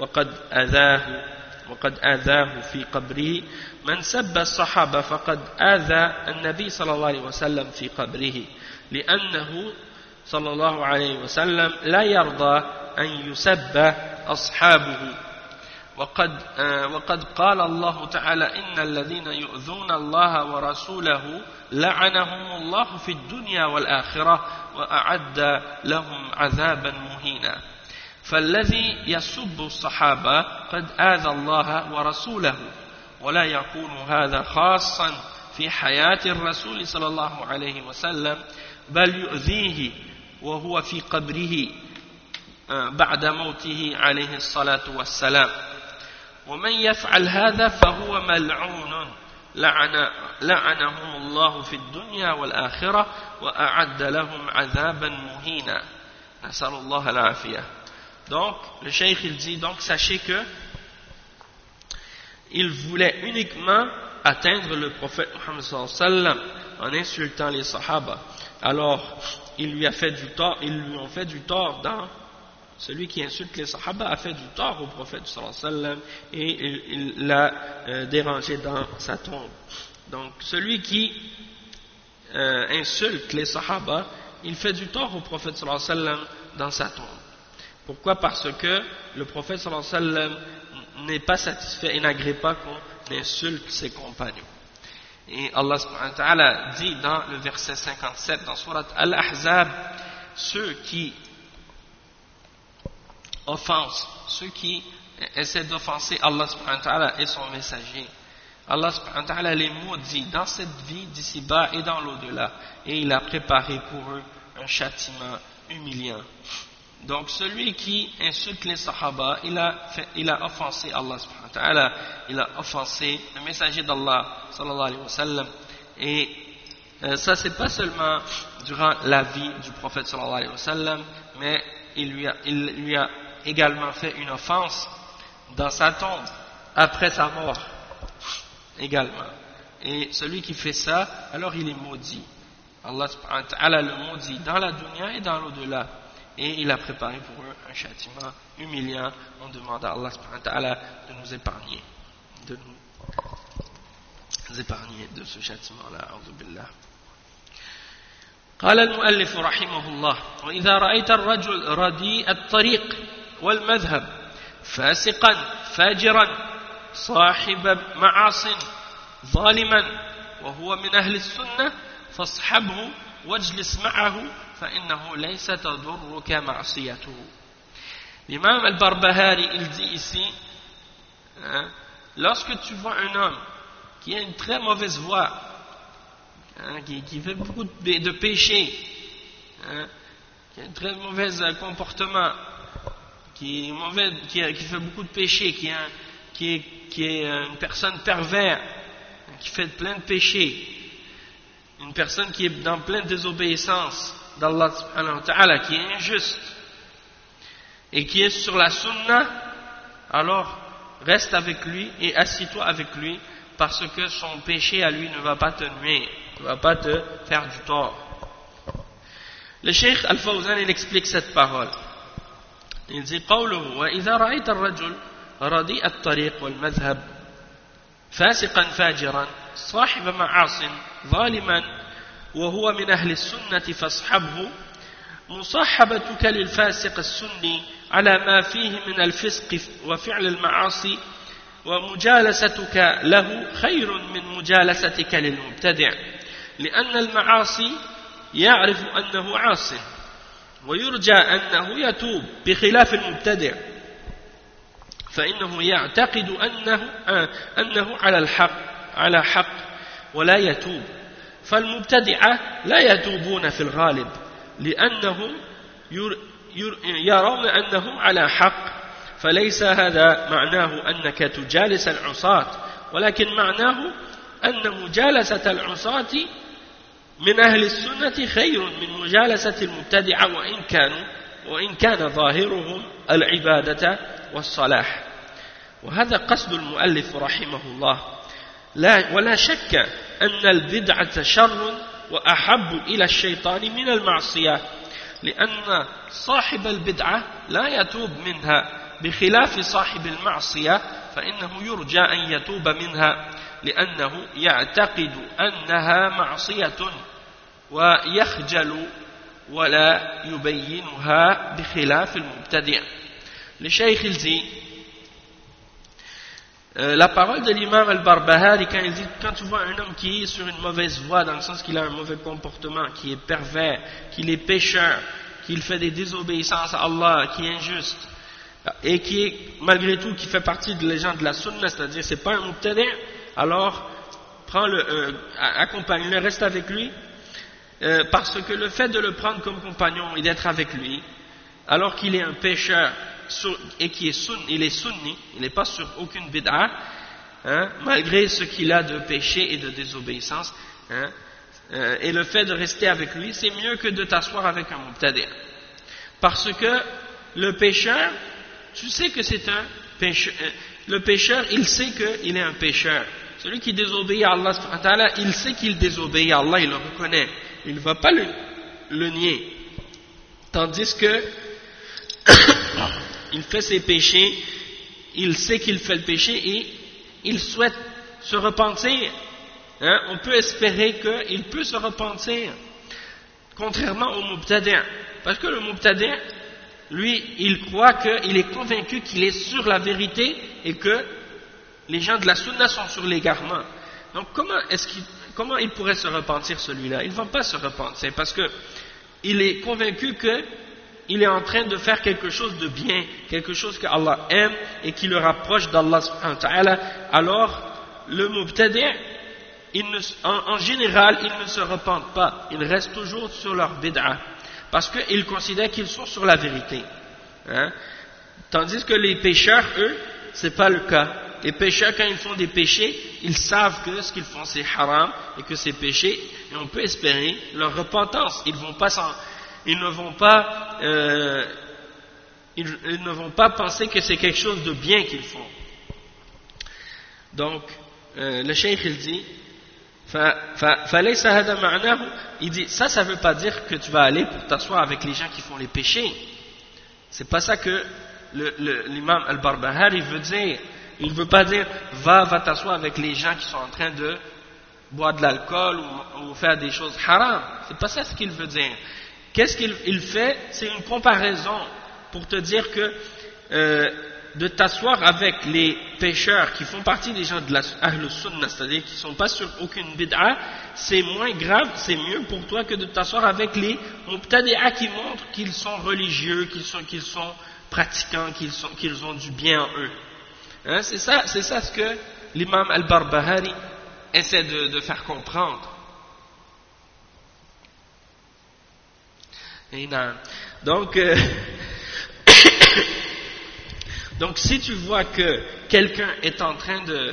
وقد آذاه في قبره من سب الصحابة فقد آذى النبي صلى الله عليه وسلم في قبره لأنه صلى الله عليه وسلم لا يرضى أن يسب أصحابه وقد قال الله تعالى إن الذين يؤذون الله ورسوله لعنهم الله في الدنيا والآخرة وأعد لهم عذابا مهينا فالذي يسب الصحابة قد آذى الله ورسوله ولا يكون هذا خاصا في حياة الرسول صلى الله عليه وسلم بل يؤذيه وهو في قبره بعد موته عليه الصلاة والسلام ومن يفعل هذا فهو ملعون لعنهم الله في الدنيا والآخرة وأعد لهم عذابا مهينا. Asalullah al-afiyah. Donc, le cheikh il dit, donc sachez que il voulait uniquement atteindre le prophète Muhammad sallallahu alayhi wa sallam en insultant les sahaba. Alors, ils lui ont fait du tort dans celui qui insulte les sahaba a fait du tort au prophète sallallahu alayhi wa sallam et il l'a dérangé dans sa tombe. Donc, celui qui insulte les sahaba, il fait du tort au prophète sallallahu alayhi wa sallam dans sa tombe. Pourquoi? Parce que le prophète sallallahu alayhi wa sallam n'est pas satisfait et n'agrée pas qu'on insulte ses compagnons. Et Allah subhanahu wa ta'ala dit dans le verset 57 dans Surat Al-Ahzab, ceux qui offensent, ceux qui essaient d'offenser Allah subhanahu wa ta'ala et son messager, Allah subhanahu wa ta'ala les maudit dans cette vie d'ici-bas et dans l'au-delà, et il a préparé pour eux un châtiment humiliant. Donc celui qui insulte les sahaba, il a offensé Allah subhanahu wa ta'ala, il a offensé le messager d'Allah sallallahu alayhi wa sallam. Et ça c'est pas seulement durant la vie du prophète sallallahu alayhi wa sallam, mais il lui a également fait une offense dans sa tombe, après sa mort également. Et celui qui fait ça, alors il est maudit. Allah subhanahu wa ta'ala le maudit dans la dunya et dans l'au-delà. Et il a préparé pour eux un châtiment humiliant. On demande à Allah subhanahu wa ta'ala de nous épargner de ce châtiment-là. A'udhu billah. قال المؤلف رحمه الله: وإذا رأيت الرجل رديء الطريق والمذهب فاسقا فاجرا صاحب معاص ظالما وهو من أهل السنة فاصحبه واجلس معه فإنه ليس تضرك معصيته. L'imam al-Barbahari il dit ici, lorsque tu vois un homme qui a une très mauvaise voix, qui fait beaucoup de péchés, qui a un très mauvais comportement, qui fait beaucoup de péchés, qui est une personne perverse, qui fait plein de péchés, une personne qui est dans pleine désobéissance d'Allah subhanahu wa ta'ala, qui est injuste et qui est sur la sunna, alors reste avec lui et assis-toi avec lui, parce que son péché à lui ne va pas te nuire, ne va pas te faire du tort. Le Cheikh Al-Fawzan il explique cette parole. Il dit: قوله وإذا رأيت الرجل رديء الطريق والمذهب فاسقا فاجرا صاحب معاص ظالما وهو من أهل السنة فاصحبه. مصاحبتك للفاسق السني على ما فيه من الفسق وفعل المعاصي ومجالستك له خير من مجالستك للمبتدع، لأن المعاصي يعرف أنه عاص ويرجى أنه يتوب، بخلاف المبتدع فإنه يعتقد أنه على حق ولا يتوب. فالمبتدعة لا يتوبون في الغالب لأنهم يرون أنهم على حق، فليس هذا معناه أنك تجالس العصاة، ولكن معناه أن مجالسة العصاة من أهل السنة خير من مجالسة المبتدعة وإن كان ظاهرهم العبادة والصلاح. وهذا قصد المؤلف رحمه الله. ولا شك أن البدعة شر وأحب إلى الشيطان من المعصية، لأن صاحب البدعة لا يتوب منها، بخلاف صاحب المعصية فإنه يرجى أن يتوب منها، لأنه يعتقد أنها معصية ويخجل ولا يبينها، بخلاف المبتدع. Le Cheikh il dit, la parole de l'imam al-Barbahari quand il dit, quand tu vois un homme qui est sur une mauvaise voie, dans le sens qu'il a un mauvais comportement, qui est pervers, qu'il est pécheur, qu'il fait des désobéissances à Allah, qui est injuste, et qui est malgré tout qui fait partie des gens de la sunna, c'est-à-dire c'est pas un mubtadi', alors accompagne-le, reste avec lui, parce que le fait de le prendre comme compagnon et d'être avec lui, alors qu'il est un pécheur et qu'il est il est sunni, il n'est pas sur aucune bid'a, malgré ce qu'il a de péché et de désobéissance, et le fait de rester avec lui, c'est mieux que de t'asseoir avec un mubtadi'. Parce que le pécheur, tu sais que c'est un pécheur. Le pécheur, il sait qu'il est un pécheur. Celui qui désobéit à Allah, il sait qu'il désobéit à Allah, il le reconnaît. Il ne va pas le nier. Tandis que il fait ses péchés, il sait qu'il fait le péché et il souhaite se repentir. Hein? On peut espérer qu'il peut se repentir, contrairement au mubtadi'. Parce que le mubtadi', lui, il croit qu'il est convaincu qu'il est sur la vérité et que les gens de la sunna sont sur l'égarement. Donc comment il pourrait se repentir celui-là? Il ne va pas se repentir parce que il est convaincu qu'il est en train de faire quelque chose de bien, quelque chose que Allah aime et qui le rapproche d'Allah subhanahu wa ta'ala. Alors, le mubtadi', en général, ils ne se repentent pas. Ils restent toujours sur leur bid'a. Parce qu'ils considèrent qu'ils sont sur la vérité. Hein? Tandis que les pécheurs, eux, c'est pas le cas. Les pécheurs, quand ils font des péchés, ils savent que ce qu'ils font c'est haram et que c'est péché, et on peut espérer leur repentance. Ils ne vont pas penser que c'est quelque chose de bien qu'ils font. Donc, le cheikh il dit, il dit, ça veut pas dire que tu vas aller pour t'asseoir avec les gens qui font les péchés. C'est pas ça que l'imam al-Barbahari veut dire. Il ne veut pas dire va t'asseoir avec les gens qui sont en train de boire de l'alcool ou faire des choses haram. C'est pas ça ce qu'il veut dire. Qu'est-ce qu'il fait? C'est une comparaison pour te dire que de t'asseoir avec les pécheurs qui font partie des gens de la Ahl Sunnah, c'est-à-dire qui ne sont pas sur aucune bid'a, c'est moins grave, c'est mieux pour toi que de t'asseoir avec les mubtadi'a qui montrent qu'ils sont religieux, qu'ils sont pratiquants, qu'ils ont du bien en eux. Hein, c'est ça ce que l'imam al-Barbahari essaie de faire comprendre. Donc, donc si tu vois que quelqu'un est en train de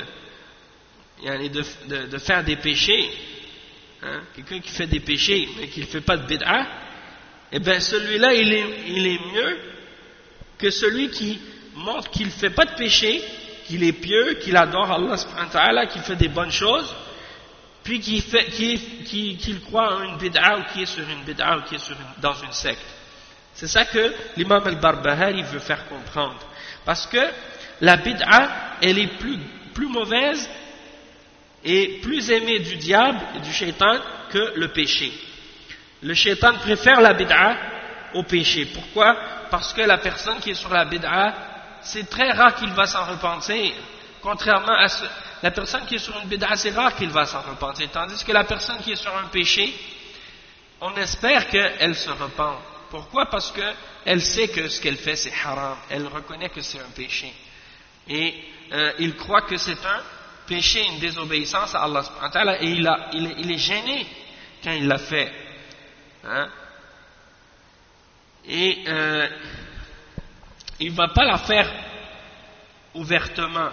faire des péchés, hein, quelqu'un qui fait des péchés mais qui ne fait pas de bid'a, eh bien celui-là il est mieux que celui qui montre qu'il ne fait pas de péché, qu'il est pieux, qu'il adore Allah subhanahu wa ta'ala, qu'il fait des bonnes choses, puis qu'il croit en une bid'a ou qui est sur une bid'a ou qui est dans une secte. C'est ça que l'imam al-Barbahari veut faire comprendre. Parce que la bid'a, elle est plus mauvaise et plus aimée du diable et du shaitan que le péché. Le shaitan préfère la bid'a au péché. Pourquoi? Parce que la personne qui est sur la bid'a, c'est très rare qu'il va s'en repentir. Contrairement à la personne qui est sur une bid'a, c'est rare qu'il va s'en repentir. Tandis que la personne qui est sur un péché, on espère qu'elle se repente. Pourquoi? Parce qu'elle sait que ce qu'elle fait c'est haram. Elle reconnaît que c'est un péché. Et il croit que c'est un péché, une désobéissance à Allah subhanahu wa ta'ala, et il est gêné quand il l'a fait. Hein? Et il ne va pas la faire ouvertement.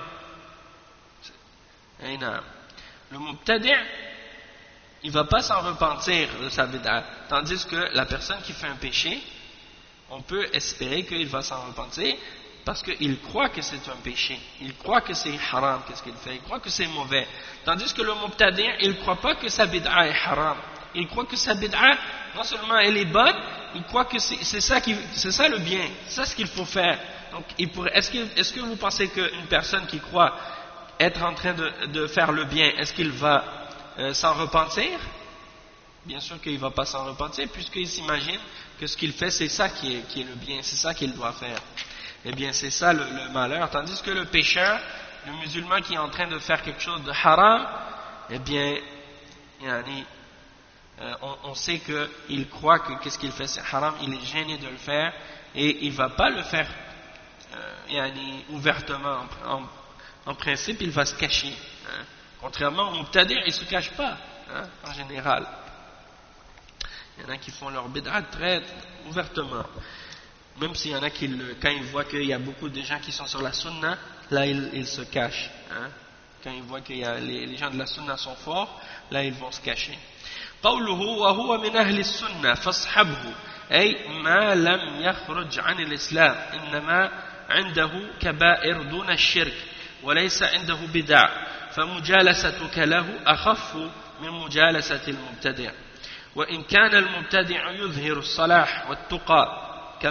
Le mubtadi', il ne va pas s'en repentir de sa bid'a. Tandis que la personne qui fait un péché, on peut espérer qu'il va s'en repentir parce qu'il croit que c'est un péché. Il croit que c'est haram, qu'est-ce qu'il fait. Il croit que c'est mauvais. Tandis que le mubtadi', il ne croit pas que sa bid'a est haram. Il croit que sa bid'a, non seulement elle est bonne, il croit que c'est ça le bien. C'est ça ce qu'il faut faire. Donc, est-ce que vous pensez qu'une personne qui croit être en train de faire le bien, est-ce qu'il va s'en repentir? Bien sûr qu'il ne va pas s'en repentir, puisqu'il s'imagine que ce qu'il fait, c'est ça qui est le bien, c'est ça qu'il doit faire. Eh bien, c'est ça le malheur. Tandis que le pécheur, le musulman qui est en train de faire quelque chose de haram, eh bien, on sait qu'il croit que qu'est-ce qu'il fait, c'est haram, il est gêné de le faire, et il ne va pas le faire ouvertement. En principe, il va se cacher. Hein. Contrairement au mubtadi', il ne se cache pas, hein, en général. Il y en a qui font leur bid'a très ouvertement. Même s'il y en a qui, quand ils voient qu'il y a beaucoup de gens qui sont sur la sunna, là ils se cachent. Hein. Quand ils voient que les gens de la sunna sont forts, là ils vont se cacher. قوله وهو من أهل السنة فاصحبه أي ما لم يخرج عن الإسلام إنما عنده كبائر دون الشرك وليس عنده بدع فمجالستك له أخف من مجالسة المبتدع وإن كان المبتدع يظهر الصلاح والتقى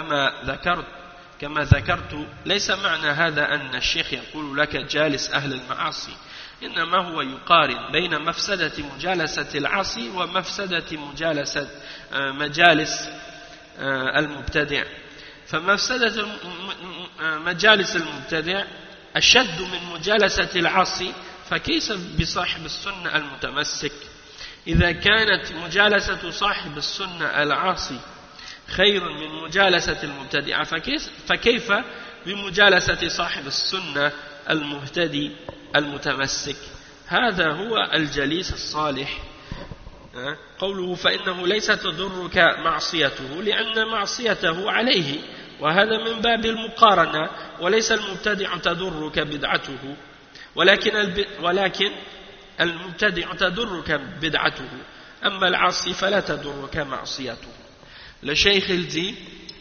كما ذكرت ليس معنى هذا أن الشيخ يقول لك جالس أهل المعاصي إنما هو يقارن بين مفسدة مجالسة العاصي ومفسدة مجالس المبتدع فمفسدة مجالس المبتدع أشد من مجالسة العاصي فكيف بصاحب السنة المتمسك إذا كانت مجالسة صاحب السنة العاصي خير من مجالسة المبتدع فكيف بمجالسة صاحب السنة المهتدي المتمسك هذا هو الجليس الصالح قوله فإنه ليس تضرك معصيته لأن معصيته عليه وهذا من باب المقارنة وليس المبتدع تضرك بدعته ولكن المبتدع تضرك بدعته أما العاصي فلا تضرك معصيته. Le cheikh il dit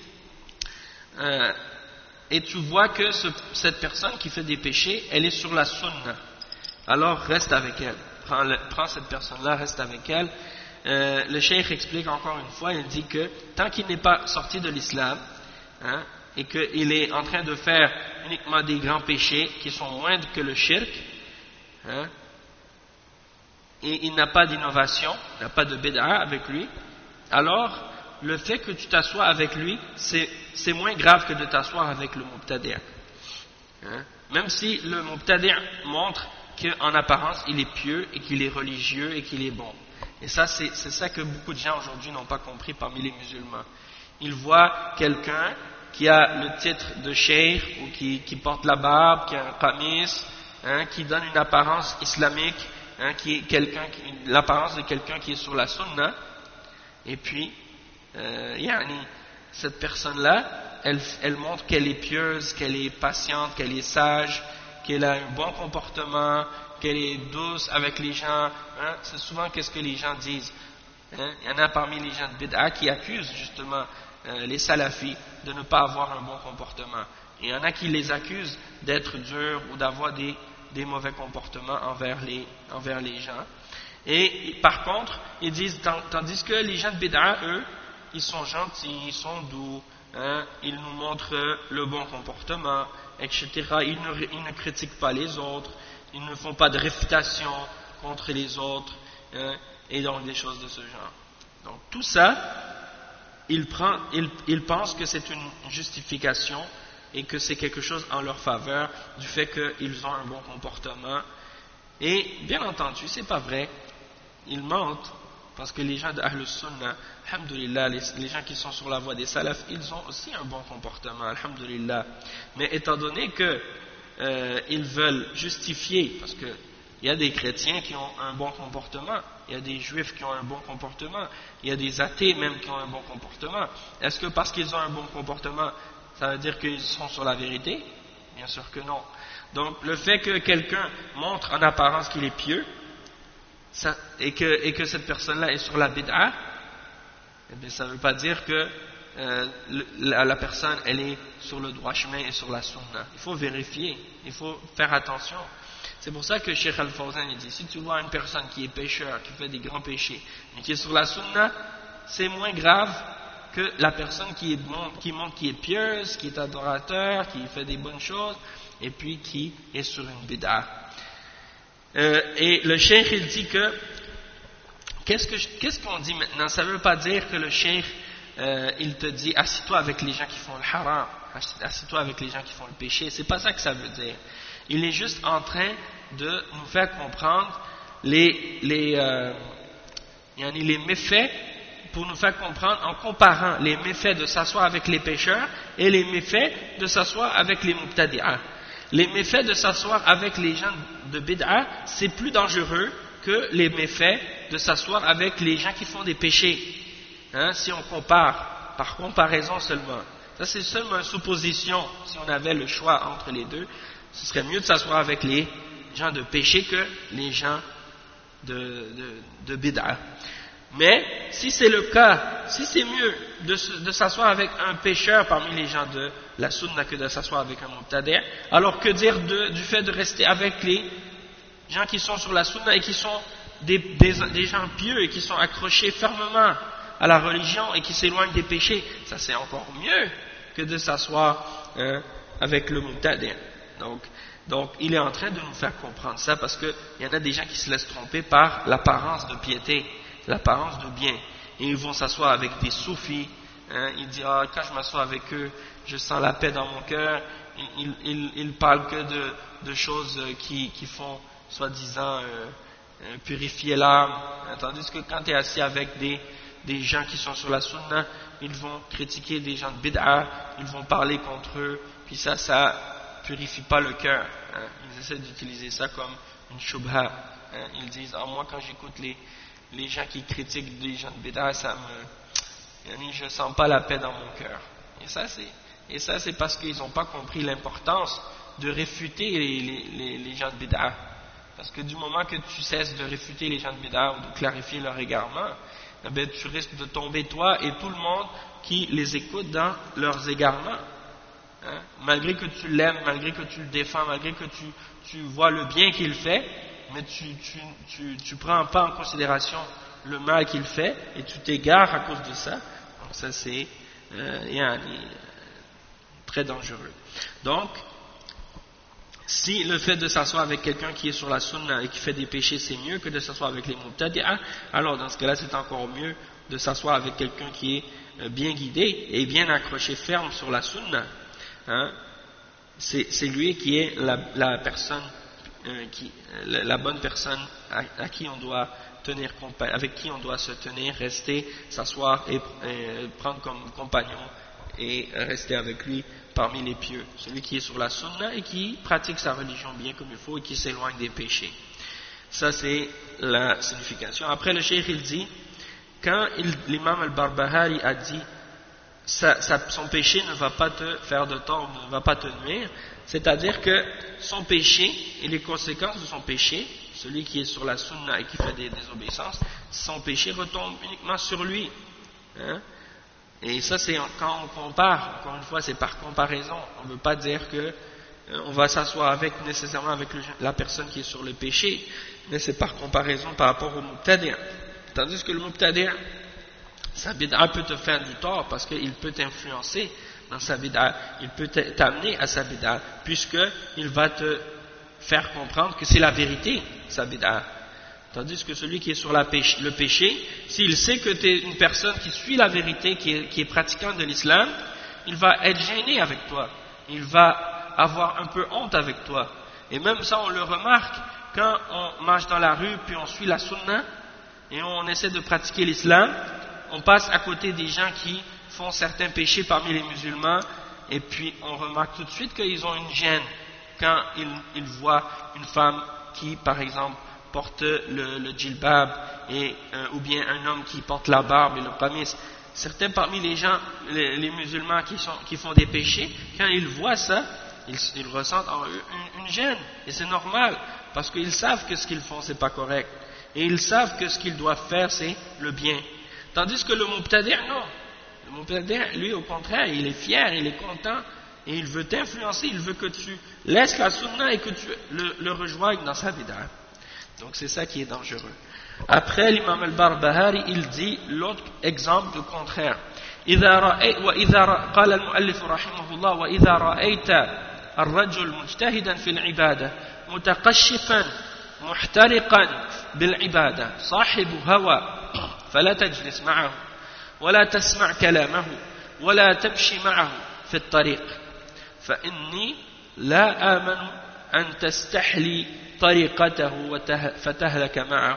et tu vois que cette personne qui fait des péchés elle est sur la sunna alors reste avec elle, prends cette personne là, reste avec elle. Le cheikh explique encore une fois, il dit que tant qu'il n'est pas sorti de l'islam et qu'il est en train de faire uniquement des grands péchés qui sont moindres que le shirk et il n'a pas d'innovation, il n'a pas de bid'a avec lui, alors le fait que tu t'assoies avec lui c'est moins grave que de t'asseoir avec le mubtadi'. Même si le mubtadi' montre qu'en apparence il est pieux et qu'il est religieux et qu'il est bon. Et ça c'est ça que beaucoup de gens aujourd'hui n'ont pas compris parmi les musulmans. Ils voient quelqu'un qui a le titre de cheikh ou qui porte la barbe, qui a un qamis, qui donne une apparence islamique, qui est l'apparence de quelqu'un qui est sur la sunna, et puis cette personne-là, elle montre qu'elle est pieuse, qu'elle est patiente, qu'elle est sage, qu'elle a un bon comportement, qu'elle est douce avec les gens. C'est souvent qu'est-ce que les gens disent. Il y en a parmi les gens de bid'a qui accusent justement les salafis de ne pas avoir un bon comportement. Et il y en a qui les accusent d'être durs ou d'avoir des mauvais comportements envers les gens. Et par contre, ils disent, tandis que les gens de bid'a, eux, ils sont gentils, ils sont doux, ils nous montrent le bon comportement, etc. Ils ne critiquent pas les autres, ils ne font pas de réfutation contre les autres, et donc des choses de ce genre. Donc tout ça, ils pensent que c'est une justification et que c'est quelque chose en leur faveur du fait qu'ils ont un bon comportement. Et bien entendu, c'est pas vrai, ils mentent. Parce que les gens d'Ahl Sunnah, alhamdoulilah, les gens qui sont sur la voie des salafs, ils ont aussi un bon comportement, alhamdoulilah. Mais étant donné qu'ils veulent justifier, parce qu'il y a des chrétiens qui ont un bon comportement, il y a des juifs qui ont un bon comportement, il y a des athées même qui ont un bon comportement. Est-ce que parce qu'ils ont un bon comportement, ça veut dire qu'ils sont sur la vérité? Bien sûr que non. Donc le fait que quelqu'un montre en apparence qu'il est pieux, et que cette personne-là est sur la bid'a, eh bien, ça ne veut pas dire que la personne elle est sur le droit chemin et sur la sunna. Il faut vérifier, il faut faire attention. C'est pour ça que Cheikh Al-Fawzan dit, si tu vois une personne qui est pécheur, qui fait des grands péchés, mais qui est sur la sunna, c'est moins grave que la personne qui montre qui est pieuse, qui est adorateur, qui fait des bonnes choses, et puis qui est sur une bid'a. Et le cheikh il dit que qu'est-ce qu'on dit maintenant? Ça ne veut pas dire que le cheikh il te dit assis-toi avec les gens qui font le haram, assis-toi avec les gens qui font le péché, c'est pas ça que ça veut dire. Il est juste en train de nous faire comprendre les méfaits, pour nous faire comprendre en comparant les méfaits de s'asseoir avec les pécheurs et les méfaits de s'asseoir avec les mubtadi'ah. Les méfaits de s'asseoir avec les gens de bid'a, c'est plus dangereux que les méfaits de s'asseoir avec les gens qui font des péchés. Si on compare, par comparaison seulement. Ça c'est seulement une supposition. Si on avait le choix entre les deux, ce serait mieux de s'asseoir avec les gens de péché que les gens de bid'a. Mais si c'est le cas, si c'est mieux de s'asseoir avec un pécheur parmi les gens de la sunna que de s'asseoir avec un mubtadi', alors que dire du fait de rester avec les gens qui sont sur la sunna et qui sont des gens pieux et qui sont accrochés fermement à la religion et qui s'éloignent des péchés, ça c'est encore mieux que de s'asseoir avec le mubtadi'. Donc il est en train de nous faire comprendre ça parce qu'il y en a des gens qui se laissent tromper par l'apparence de piété, l'apparence de bien, et ils vont s'asseoir avec des soufis, ils disent quand je m'assois avec eux je sens la paix dans mon cœur, ils parlent que de choses qui font soi-disant purifier l'âme, tandis que quand tu es assis avec des gens qui sont sur la sunna, ils vont critiquer des gens de bid'a, ils vont parler contre eux, puis ça purifie pas le cœur, ils essaient d'utiliser ça comme une shubha, ils disent moi quand j'écoute les gens qui critiquent des gens de bid'a, je sens pas la paix dans mon cœur, et ça c'est parce qu'ils n'ont pas compris l'importance de réfuter les gens de bid'a, parce que du moment que tu cesses de réfuter les gens de bid'a ou de clarifier leur égarement, tu risques de tomber toi et tout le monde qui les écoute dans leurs égarements. Malgré que tu l'aimes, malgré que tu le défends, malgré que tu vois le bien qu'il fait, mais tu prends pas en considération le mal qu'il fait et tu t'égares à cause de ça. Donc ça c'est très dangereux. Donc si le fait de s'asseoir avec quelqu'un qui est sur la sunna et qui fait des péchés c'est mieux que de s'asseoir avec les mubtadi'a, alors dans ce cas-là c'est encore mieux de s'asseoir avec quelqu'un qui est bien guidé et bien accroché ferme sur la sunna. C'est lui qui est la personne, la bonne personne à qui on doit tenir compagnie, avec qui on doit se tenir, rester, s'asseoir et prendre comme compagnon et rester avec lui parmi les pieux, celui qui est sur la sunna et qui pratique sa religion bien comme il faut et qui s'éloigne des péchés. Ça c'est la signification. Après le cheikh il dit, quand l'imam al-Barbahari a dit son péché ne va pas te faire de tort, ne va pas te nuire, c'est-à-dire que son péché et les conséquences de son péché, celui qui est sur la sunna et qui fait des désobéissances, son péché retombe uniquement sur lui. Et ça c'est quand on compare, encore une fois c'est par comparaison, on ne veut pas dire que on va s'asseoir nécessairement avec la personne qui est sur le péché, mais c'est par comparaison par rapport au mubtadi'. Tandis que le mubtadi', sa bid'a peut te faire du tort parce qu'il peut t'influencer dans sa bid'a, il peut t'amener à sa bid'a, puisqu'il va te faire comprendre que c'est la vérité, sa bid'a. Tandis que celui qui est sur le péché, s'il sait que tu es une personne qui suit la vérité, qui est pratiquante de l'islam, il va être gêné avec toi, il va avoir un peu honte avec toi. Et même ça on le remarque quand on marche dans la rue puis on suit la sunna et on essaie de pratiquer l'islam, on passe à côté des gens qui font certains péchés parmi les musulmans et puis on remarque tout de suite qu'ils ont une gêne quand ils voient une femme qui par exemple porte le djilbab ou bien un homme qui porte la barbe et le qamis. Certains parmi les gens, les musulmans qui font des péchés, quand ils voient ça, ils ressentent en eux une gêne, et c'est normal parce qu'ils savent que ce qu'ils font c'est pas correct et ils savent que ce qu'ils doivent faire c'est le bien, tandis que le mubtadi' non, le mubtadi' lui au contraire il est fier, il est content et il veut t'influencer, il veut que tu laisses la sunna et que tu le rejoignes dans sa bid'a. Donc c'est ça qui est dangereux. Après l'imam al-Barbahari il dit l'autre exemple du contraire. قال المؤلف رحمه الله وإذا رأيت الرجل مجتهدا في العبادة متقشفا محترقا بالعبادة صاحب هوى فلا تجلس معه ولا تسمع كلامه ولا تمشي معه في الطريق فإني لا آمن أن تستحلي طريقته فتهلك معه.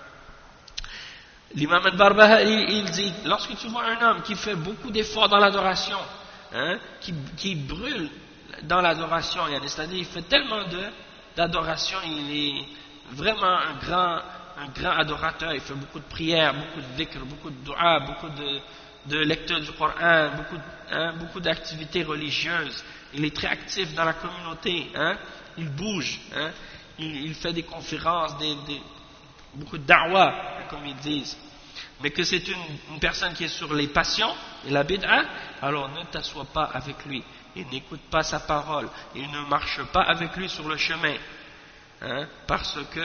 L'imam al-Barbahari il dit, lorsque tu vois un homme qui fait beaucoup d'efforts dans l'adoration, qui brûle dans l'adoration, c'est-à-dire il fait tellement d'adoration, il est vraiment un grand adorateur, il fait beaucoup de prières, beaucoup de dhikr, beaucoup de dua, beaucoup de lecture du Coran, beaucoup d'activités religieuses, il est très actif dans la communauté, il bouge, il fait des conférences, beaucoup de da'wah, comme ils disent. Mais que c'est une personne qui est sur les passions et la bid'a, alors ne t'assois pas avec lui et n'écoute pas sa parole et ne marche pas avec lui sur le chemin, hein, parce que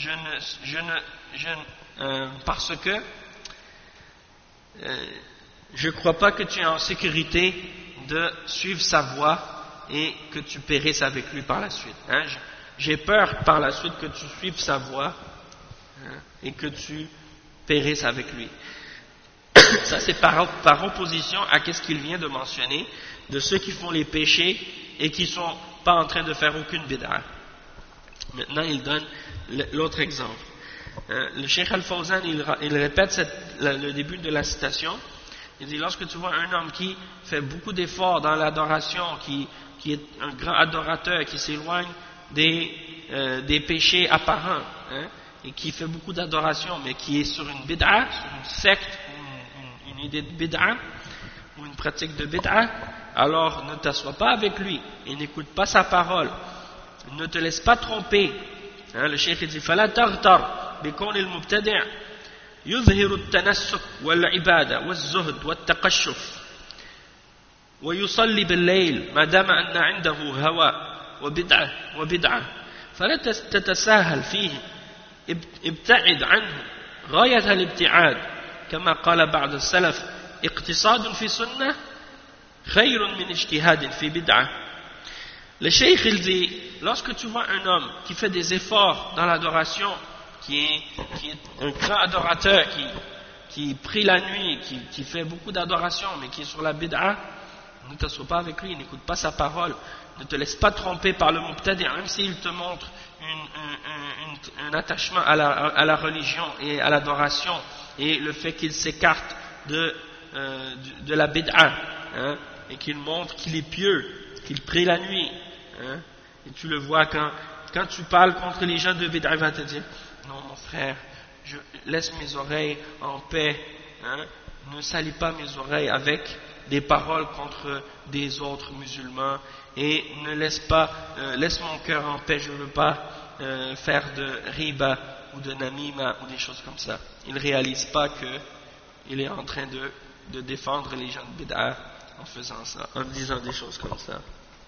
je crois pas que tu es en sécurité de suivre sa voie et que tu périsses avec lui par la suite, hein. J'ai peur par la suite que tu suives sa voie, hein, et que tu périsses avec lui. Ça c'est par opposition à ce qu'il vient de mentionner de ceux qui font les péchés et qui ne sont pas en train de faire aucune bid'a. Maintenant il donne l'autre exemple. Le Cheikh Al-Fawzan il répète le début de la citation. Il dit: lorsque tu vois un homme qui fait beaucoup d'efforts dans l'adoration, qui est un grand adorateur, qui s'éloigne des péchés apparents, hein, et qui fait beaucoup d'adoration, mais qui est sur une bid'a, sur une secte, une idée de bid'a, ou une pratique de bid'a, alors ne t'assois pas avec lui et n'écoute pas sa parole. Ne te laisse pas tromper. Hein, le cheikh dit: فَلَا تَغْتَرْ بِكَوْنِ الْمُبْتَدِعِ يظهر التنسك والعبادة والزهد والتقشف ويصلي بالليل ما دام أن عنده هوى وبدعة فلا تتساهل فيه، ابتعد عنه غاية الابتعاد، كما قال بعض السلف: اقتصاد في سنة خير من اجتهاد في بدعة. Le cheikh il dit: lorsque tu vois un homme qui fait des efforts dans l'adoration, qui est un grand adorateur, qui prie la nuit, qui fait beaucoup d'adoration, mais qui est sur la bid'a, ne t'assois pas avec lui, n'écoute pas sa parole, ne te laisse pas tromper par le mubtadi', même s'il te montre un attachement à la religion et à l'adoration, et le fait qu'il s'écarte de la bid'a, hein, et qu'il montre qu'il est pieux, qu'il prie la nuit, hein, et tu le vois quand tu parles contre les gens de bid'a, il va te dire: non mon frère, je laisse mes oreilles en paix, hein, ne salis pas mes oreilles avec des paroles contre des autres musulmans, et ne laisse mon cœur en paix, je ne veux pas faire de riba ou de namima ou des choses comme ça. Il ne réalise pas qu'il est en train de défendre les gens de bid'a en faisant ça, en disant des choses comme ça.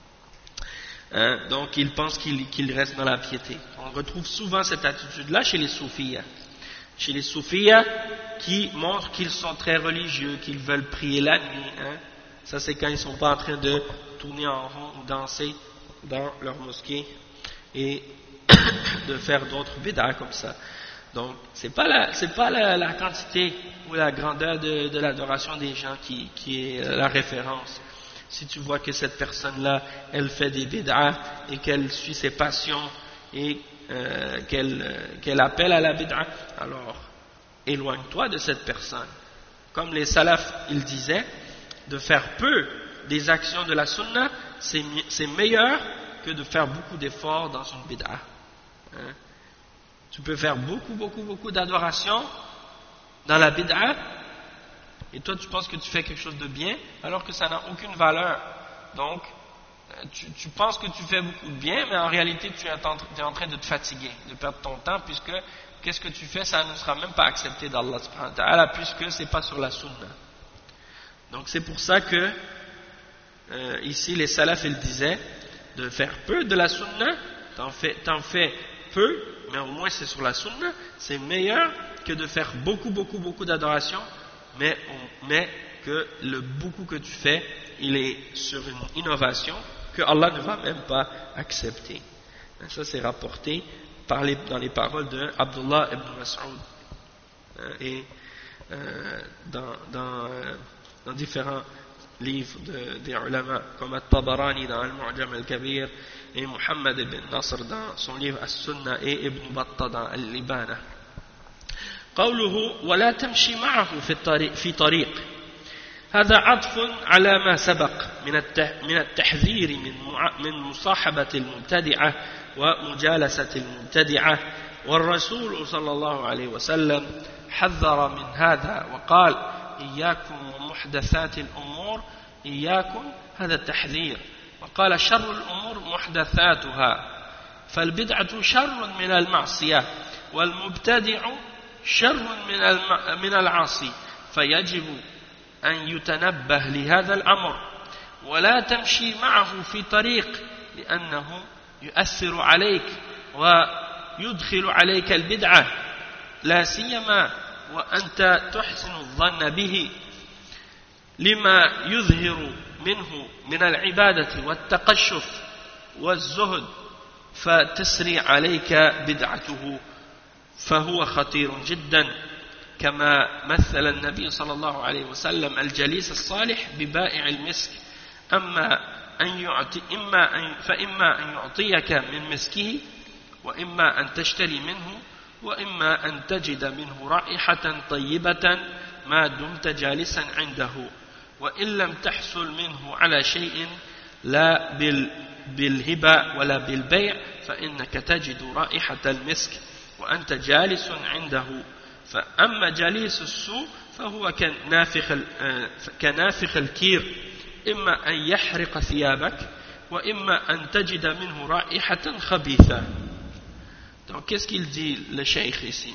Hein, donc il pense qu'il reste dans la piété. On retrouve souvent cette attitude-là chez les soufiyas. Chez les soufiyas qui montrent qu'ils sont très religieux, qu'ils veulent prier la nuit. Hein. Ça c'est quand ils ne sont pas en train de tourner en rond ou danser dans leur mosquée et de faire d'autres bid'a comme ça. Donc c'est pas la quantité ou la grandeur de l'adoration des gens qui est la référence. Si tu vois que cette personne-là, elle fait des bid'a et qu'elle suit ses passions et qu'elle appelle à la bid'a, alors éloigne-toi de cette personne. Comme les salafs, ils disaient, de faire peu des actions de la sunna, c'est meilleur que de faire beaucoup d'efforts dans une bid'a. Hein? Tu peux faire beaucoup d'adoration dans la bid'a, et toi tu penses que tu fais quelque chose de bien alors que ça n'a aucune valeur. Donc tu penses que tu fais beaucoup de bien, mais en réalité tu es en train de te fatiguer, de perdre ton temps, puisque qu'est-ce que tu fais, ça ne sera même pas accepté d'Allah subhanahu wa ta'ala, puisque c'est pas sur la sunna. Donc c'est pour ça que ici les salafs ils disaient de faire peu de la sunna, t'en fais peu, mais au moins c'est sur la sunna, c'est meilleur que de faire beaucoup d'adoration, mais que le beaucoup que tu fais, il est sur une innovation que Allah ne va même pas accepter. Ça c'est rapporté dans les paroles de Abdullah ibn Mas'ud et dans différents livres des ulama, comme At-Tabarani dans Al-Mu'jam Al-Kabir et Muhammad ibn Nasr dans son livre As-Sunnah et Ibn Battah dans Al-Libana. قوله ولا تمشي معه في طريق، هذا عطف على ما سبق من التحذير من مصاحبة المبتدعة ومجالسة المبتدعة، والرسول صلى الله عليه وسلم حذر من هذا وقال إياكم ومحدثات الأمور، إياكم هذا التحذير، وقال شر الأمور محدثاتها، فالبدعة شر من المعصية والمبتدع شر من العاصي فيجب أن يتنبه لهذا الأمر ولا تمشي معه في طريق لأنه يؤثر عليك ويدخل عليك البدعة لا سيما وأنت تحسن الظن به لما يظهر منه من العبادة والتقشف والزهد فتسري عليك بدعته فهو خطير جدا كما مثل النبي صلى الله عليه وسلم الجليس الصالح ببائع المسك فإما أن يعطيك من مسكه وإما أن تشتري منه وإما أن تجد منه رائحة طيبة ما دمت جالسا عنده وإن لم تحصل منه على شيء لا بالهبة ولا بالبيع فإنك تجد رائحة المسك وأنت جالس عنده فأما جليس السوء فهو كنافخ الكير إما أن يحرق ثيابك وإما أن تجد منه رائحة خبيثة. Donc qu'est-ce qu'il dit le cheikh ici?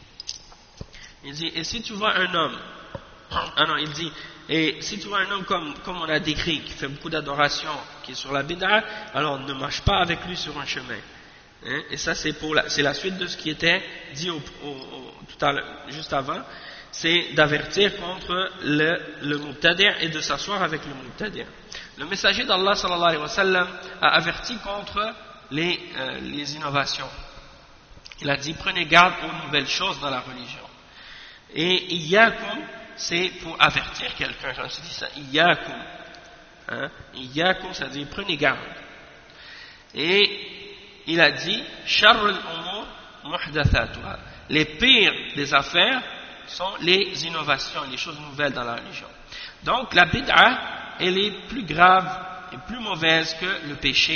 Il dit et si tu vois un homme il dit et si tu vois un homme comme on a décrit qui fait beaucoup d'adoration qui est sur la bid'a, alors ne marche pas avec lui sur un chemin. Et ça c'est la suite de ce qui était dit tout à l'heure, juste avant, c'est d'avertir contre le mubtadi' et de s'asseoir avec le mubtadi'. Le messager d'Allah sallallahu alayhi wa sallam a averti contre les innovations. Il a dit prenez garde aux nouvelles choses dans la religion. Et iyyakum, c'est pour avertir quelqu'un. Quand je dis ça, iyyakum, iyyakum, ça veut dire prenez garde. Et il a dit sharr al-umur muhdathatuha. Les pires des affaires sont les innovations, les choses nouvelles dans la religion. Donc la bid'a, elle est plus grave et plus mauvaise que le péché.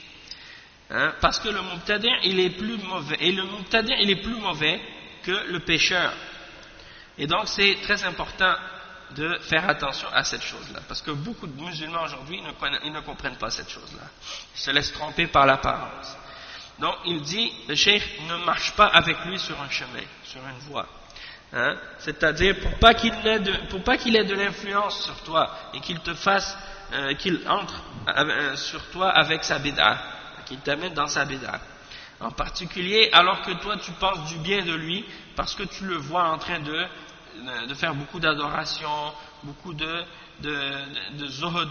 Parce que le mubtadi' il est plus mauvais, et le mubtadi' il est plus mauvais que le pécheur. Et donc c'est très important de faire attention à cette chose-là, parce que beaucoup de musulmans aujourd'hui ils ne comprennent pas cette chose-là. Ils se laissent tromper par l'apparence. Donc il dit, le cheikh ne marche pas avec lui sur un chemin, sur une voie. C'est-à-dire pour pas qu'il ait de l'influence sur toi et qu'il te fasse, qu'il entre sur toi avec sa bid'a, qu'il t'amène dans sa bid'a. En particulier, alors que toi tu penses du bien de lui, parce que tu le vois en train de faire beaucoup d'adoration, beaucoup de zuhud,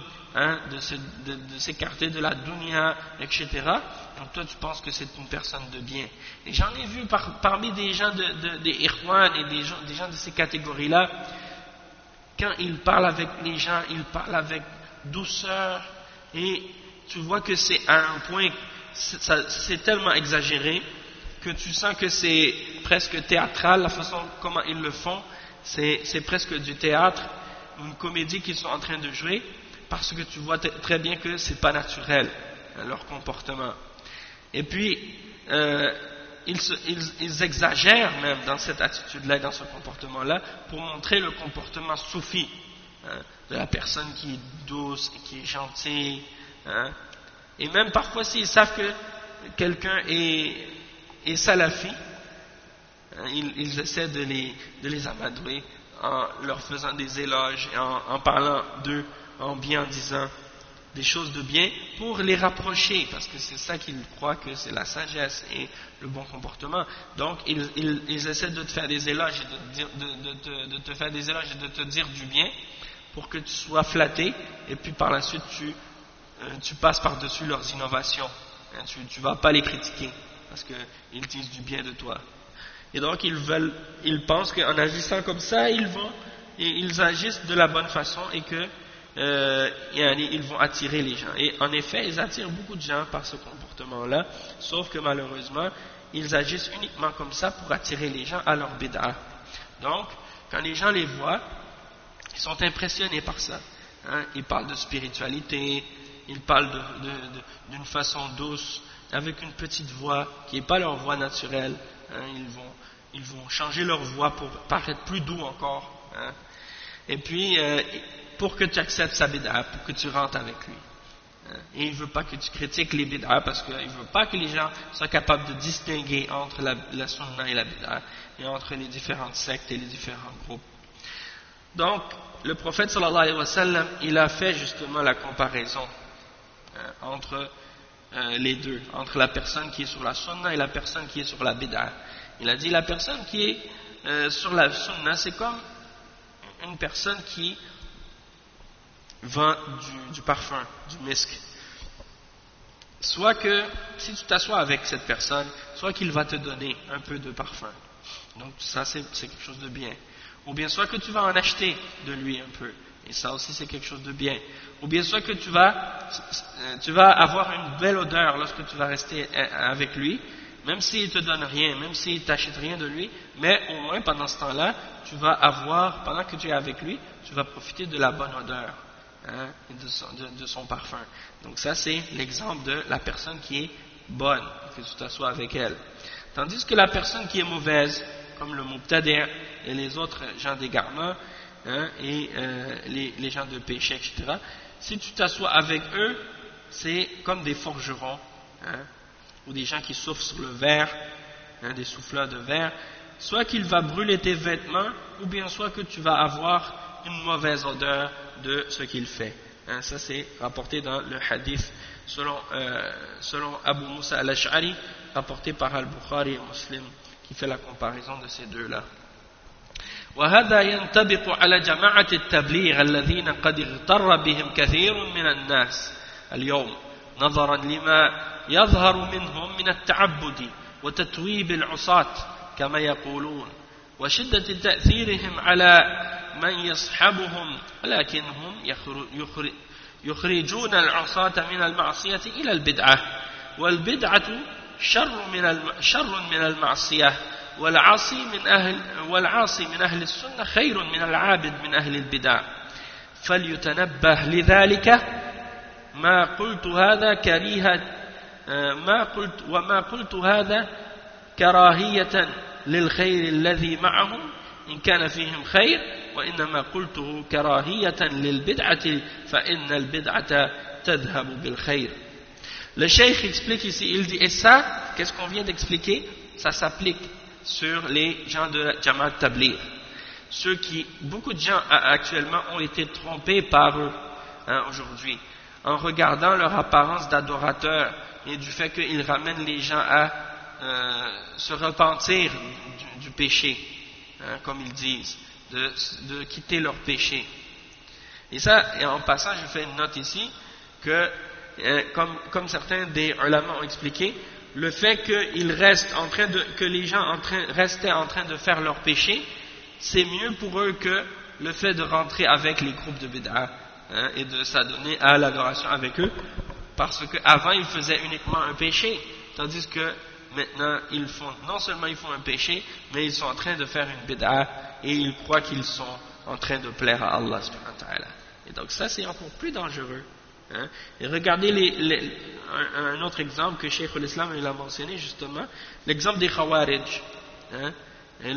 de s'écarter de la dunya, etc. Donc toi tu penses que c'est une personne de bien. Et j'en ai vu parmi des gens des ikhwan et des gens de ces catégories-là, quand ils parlent avec les gens, ils parlent avec douceur, et tu vois que c'est à un point, c'est tellement exagéré, que tu sens que c'est presque théâtral, la façon comment ils le font, c'est presque du théâtre, une comédie qu'ils sont en train de jouer, parce que tu vois très bien que c'est pas naturel, leur comportement. Et puis, ils exagèrent même dans cette attitude-là et dans ce comportement-là, pour montrer le comportement soufi, de la personne qui est douce et qui est gentille, et même parfois s'ils savent que quelqu'un est salafi, ils essaient de les amadouer en leur faisant des éloges et en parlant d'eux en bien, en disant des choses de bien pour les rapprocher, parce que c'est ça qu'ils croient que c'est la sagesse et le bon comportement. Donc ils essaient de te faire des éloges et de te faire des éloges et de te dire du bien pour que tu sois flatté, et puis par la suite tu passes par-dessus leurs innovations. Tu vas pas les critiquer parce qu'ils disent du bien de toi. Et donc ils pensent qu'en agissant comme ça, ils agissent de la bonne façon et que ils vont attirer les gens. Et en effet, ils attirent beaucoup de gens par ce comportement-là, sauf que malheureusement, ils agissent uniquement comme ça pour attirer les gens à leur bid'a. Donc, quand les gens les voient, ils sont impressionnés par ça. Ils parlent de spiritualité, ils parlent d'une façon douce, avec une petite voix qui n'est pas leur voix naturelle. Ils vont changer leur voix pour paraître plus doux encore. Et puis, pour que tu acceptes sa bid'a, pour que tu rentres avec lui. Et il ne veut pas que tu critiques les bid'a parce qu'il ne veut pas que les gens soient capables de distinguer entre la sunna et la bid'a et entre les différentes sectes et les différents groupes. Donc, le prophète sallallahu alayhi wa sallam, il a fait justement la comparaison entre les deux, entre la personne qui est sur la sunna et la personne qui est sur la bid'a. Il a dit la personne qui est sur la sunna, c'est comme une personne qui vend du parfum, du misk. Soit que, si tu t'assois avec cette personne, soit qu'il va te donner un peu de parfum. Donc ça c'est quelque chose de bien. Ou bien soit que tu vas en acheter de lui un peu. Et ça aussi c'est quelque chose de bien. Ou bien soit que tu vas avoir une belle odeur lorsque tu vas rester avec lui, même s'il ne te donne rien, même s'il ne t'achète rien de lui, mais au moins pendant ce temps-là, tu vas avoir, pendant que tu es avec lui, tu vas profiter de la bonne odeur. De son parfum. Donc ça c'est l'exemple de la personne qui est bonne, que tu t'assois avec elle. Tandis que la personne qui est mauvaise, comme le mubtadi' et les autres gens d'égarement, et les gens de péché, etc., si tu t'assois avec eux, c'est comme des forgerons, ou des gens qui soufflent sur le verre, des souffleurs de verre, soit qu'il va brûler tes vêtements, ou bien soit que tu vas avoir une mauvaise odeur de ce qu'il fait. Ça c'est rapporté dans le hadith selon Abu Musa al-Ash'ari, rapporté par Al-Bukhari et Muslim, qui fait la comparaison de ces deux-là. وهذا ينطبق على جماعة التبليغ الذين قد اغتر بهم كثير من الناس اليوم نظرا لما يظهر منهم من التعبد وتتويب العصاة كما يقولون وشدة تأثيرهم على من يصحبهم ولكنهم يخرجون العصاة من المعصية إلى البدعة والبدعة شر من المعصية والعاصي من أهل السنة خير من العابد من أهل البدع فليتنبه لذلك ما قلت هذا كراهية للخير الذي معهم إن كان فيهم خير وإنما قلته كراهية للبدعة فإن البدعة تذهب بالخير. Le cheikh explique ici, il dit, et ça, qu'est-ce qu'on vient d'expliquer? Ça s'applique sur les gens de la Jamaat Tabligh. Beaucoup de gens actuellement ont été trompés par eux aujourd'hui, en regardant leur apparence d'adorateurs et du fait qu'ils ramènent les gens à se repentir du péché, comme ils disent, de quitter leur péché. Et ça, et en passant, je fais une note ici, que comme certains des ulama ont expliqué, le fait que les gens restaient en train de faire leur péché, c'est mieux pour eux que le fait de rentrer avec les groupes de bid'a et de s'adonner à l'adoration avec eux, parce qu'avant ils faisaient uniquement un péché, tandis que maintenant non seulement ils font un péché, mais ils sont en train de faire une bid'a et ils croient qu'ils sont en train de plaire à Allah subhanahu wa ta'ala. Et donc ça c'est encore plus dangereux. Et regardez un autre exemple que Cheikh al-Islam il a mentionné justement, l'exemple des Khawarij. Et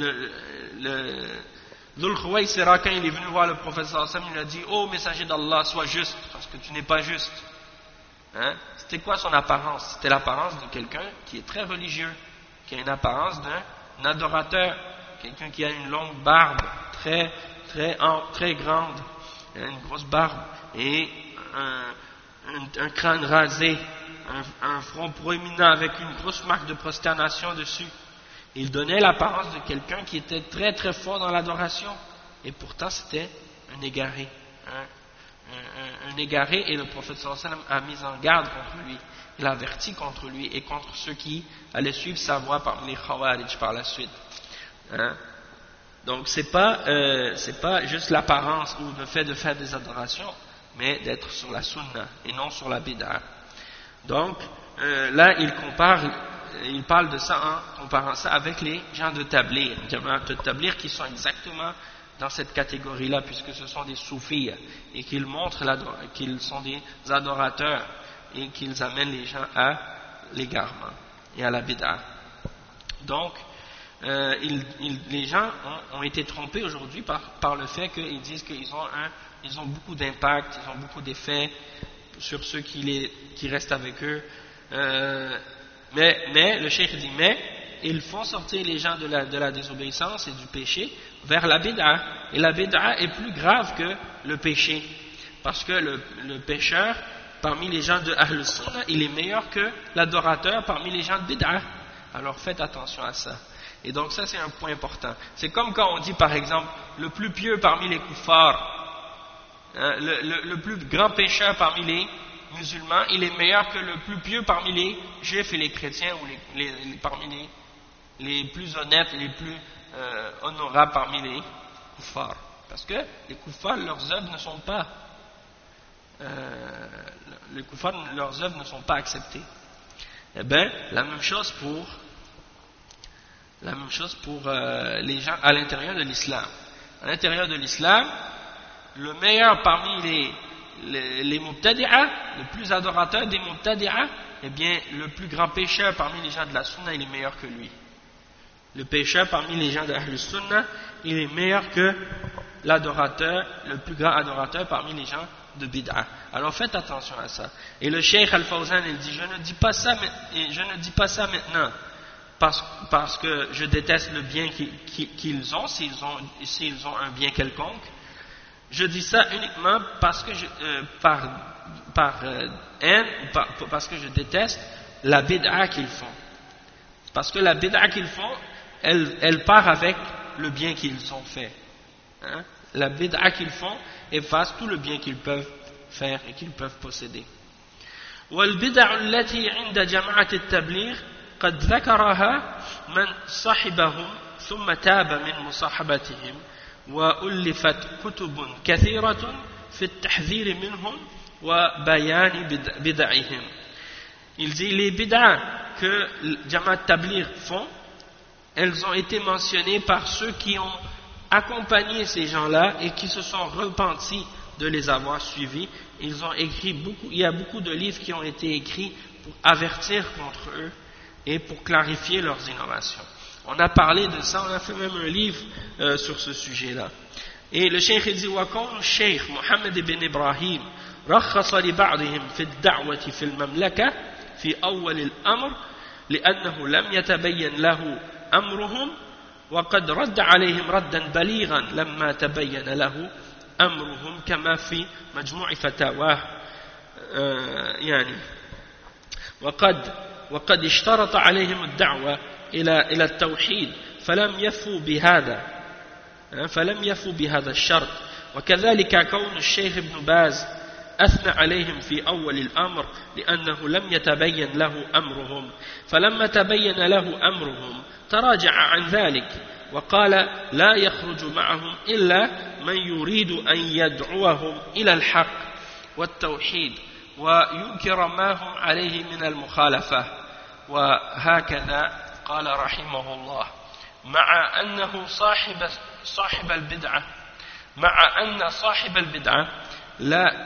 Dhul Khuwaysira, quand il est venu voir le prophète sallallahu alayhi wa sallam, il a dit: oh messager d'Allah, sois juste, parce que tu n'es pas juste. C'était quoi son apparence? C'était l'apparence de quelqu'un qui est très religieux, qui a une apparence d'un adorateur, quelqu'un qui a une longue barbe, très grande, une grosse barbe, et un crâne rasé, un front proéminent avec une grosse marque de prosternation dessus. Il donnait l'apparence de quelqu'un qui était très très fort dans l'adoration, et pourtant c'était un égaré. Un égaré, et le prophète sallallahu alayhi wa sallam a mis en garde contre lui, il a averti contre lui et contre ceux qui allaient suivre sa voie parmi les Khawarij par la suite. Donc c'est pas juste l'apparence ou le fait de faire des adorations, mais d'être sur la sunna et non sur la bid'a. Donc là il parle de ça en comparant ça avec les gens de Tabligh, de Tabligh qui sont exactement dans cette catégorie-là, puisque ce sont des soufis et qu'ils montrent qu'ils sont des adorateurs et qu'ils amènent les gens à l'égarement et à la bid'a. Donc les gens ont été trompés aujourd'hui par le fait qu'ils disent qu'ils ont beaucoup d'impact, ils ont beaucoup d'effets sur ceux qui restent avec eux. Mais le cheikh dit, mais ils font sortir les gens de la désobéissance et du péché vers la bid'a. Et la bid'a est plus grave que le péché. Parce que le pécheur, parmi les gens de Ahl Sunnah, il est meilleur que l'adorateur parmi les gens de bid'a. Alors faites attention à ça. Et donc ça c'est un point important. C'est comme quand on dit par exemple, le plus pieux parmi les kuffars, le plus grand pécheur parmi les musulmans, il est meilleur que le plus pieux parmi les juifs et les chrétiens, ou parmi les plus honnêtes, les plus honorables parmi les kuffars. Parce que les kuffars, leurs œuvres ne sont pas acceptées. Eh bien, la même chose pour les gens à l'intérieur de l'islam. À l'intérieur de l'islam, le meilleur parmi les mubtadi'a, le plus adorateur des mubtadi'a, eh bien, le plus grand pécheur parmi les gens de la sunna, il est meilleur que lui. Le pécheur parmi les gens de Ahl Sunnah, il est meilleur que l'adorateur, le plus grand adorateur parmi les gens de bid'a. Alors faites attention à ça. Et le Cheikh Al-Fawzan, il dit, je ne dis pas ça maintenant parce que je déteste le bien qu'ils ont, s'ils ont un bien quelconque. Je dis ça uniquement parce que par haine, parce que je déteste la bid'a qu'ils font. Parce que la bid'a qu'ils font, elle part avec le bien qu'ils ont fait. Hein? La bid'a qu'ils font efface tout le bien qu'ils peuvent faire et qu'ils peuvent posséder. والبدع التي عند جماعة التبليغ قد ذكرها من صحبهم ثم تاب من مصاحبتهم وألفت كتب كثيرة في التحذير منهم وبيان بدعهم. Il dit les bid'a que Jamaat Tabligh font, elles ont été mentionnées par ceux qui ont accompagné ces gens-là et qui se sont repentis de les avoir suivis. Ils ont écrit beaucoup, il y a beaucoup de livres qui ont été écrits pour avertir contre eux et pour clarifier leurs innovations. On a parlé de ça, on a fait même un livre sur ce sujet-là. Et le Cheikh dit وكون الشيخ محمد بن إبراهيم رخص لبعضهم في الدعوة في المملكة في أول الأمر لأنه لم يتبين له أمرهم وقد رد عليهم ردا بليغا لما تبين له أمرهم كما في مجموع فتاواه يعني وقد اشترط عليهم الدعوة إلى التوحيد فلم يفوا بهذا الشرط وكذلك كون الشيخ ابن باز أثنى عليهم في أول الأمر لأنه لم يتبين له أمرهم فلما تبين له أمرهم تراجع عن ذلك وقال لا يخرج معهم إلا من يريد أن يدعوهم إلى الحق والتوحيد وينكر ما هم عليه من المخالفة وهكذا قال رحمه الله مع أنه صاحب البدعة مع أن صاحب البدعة لا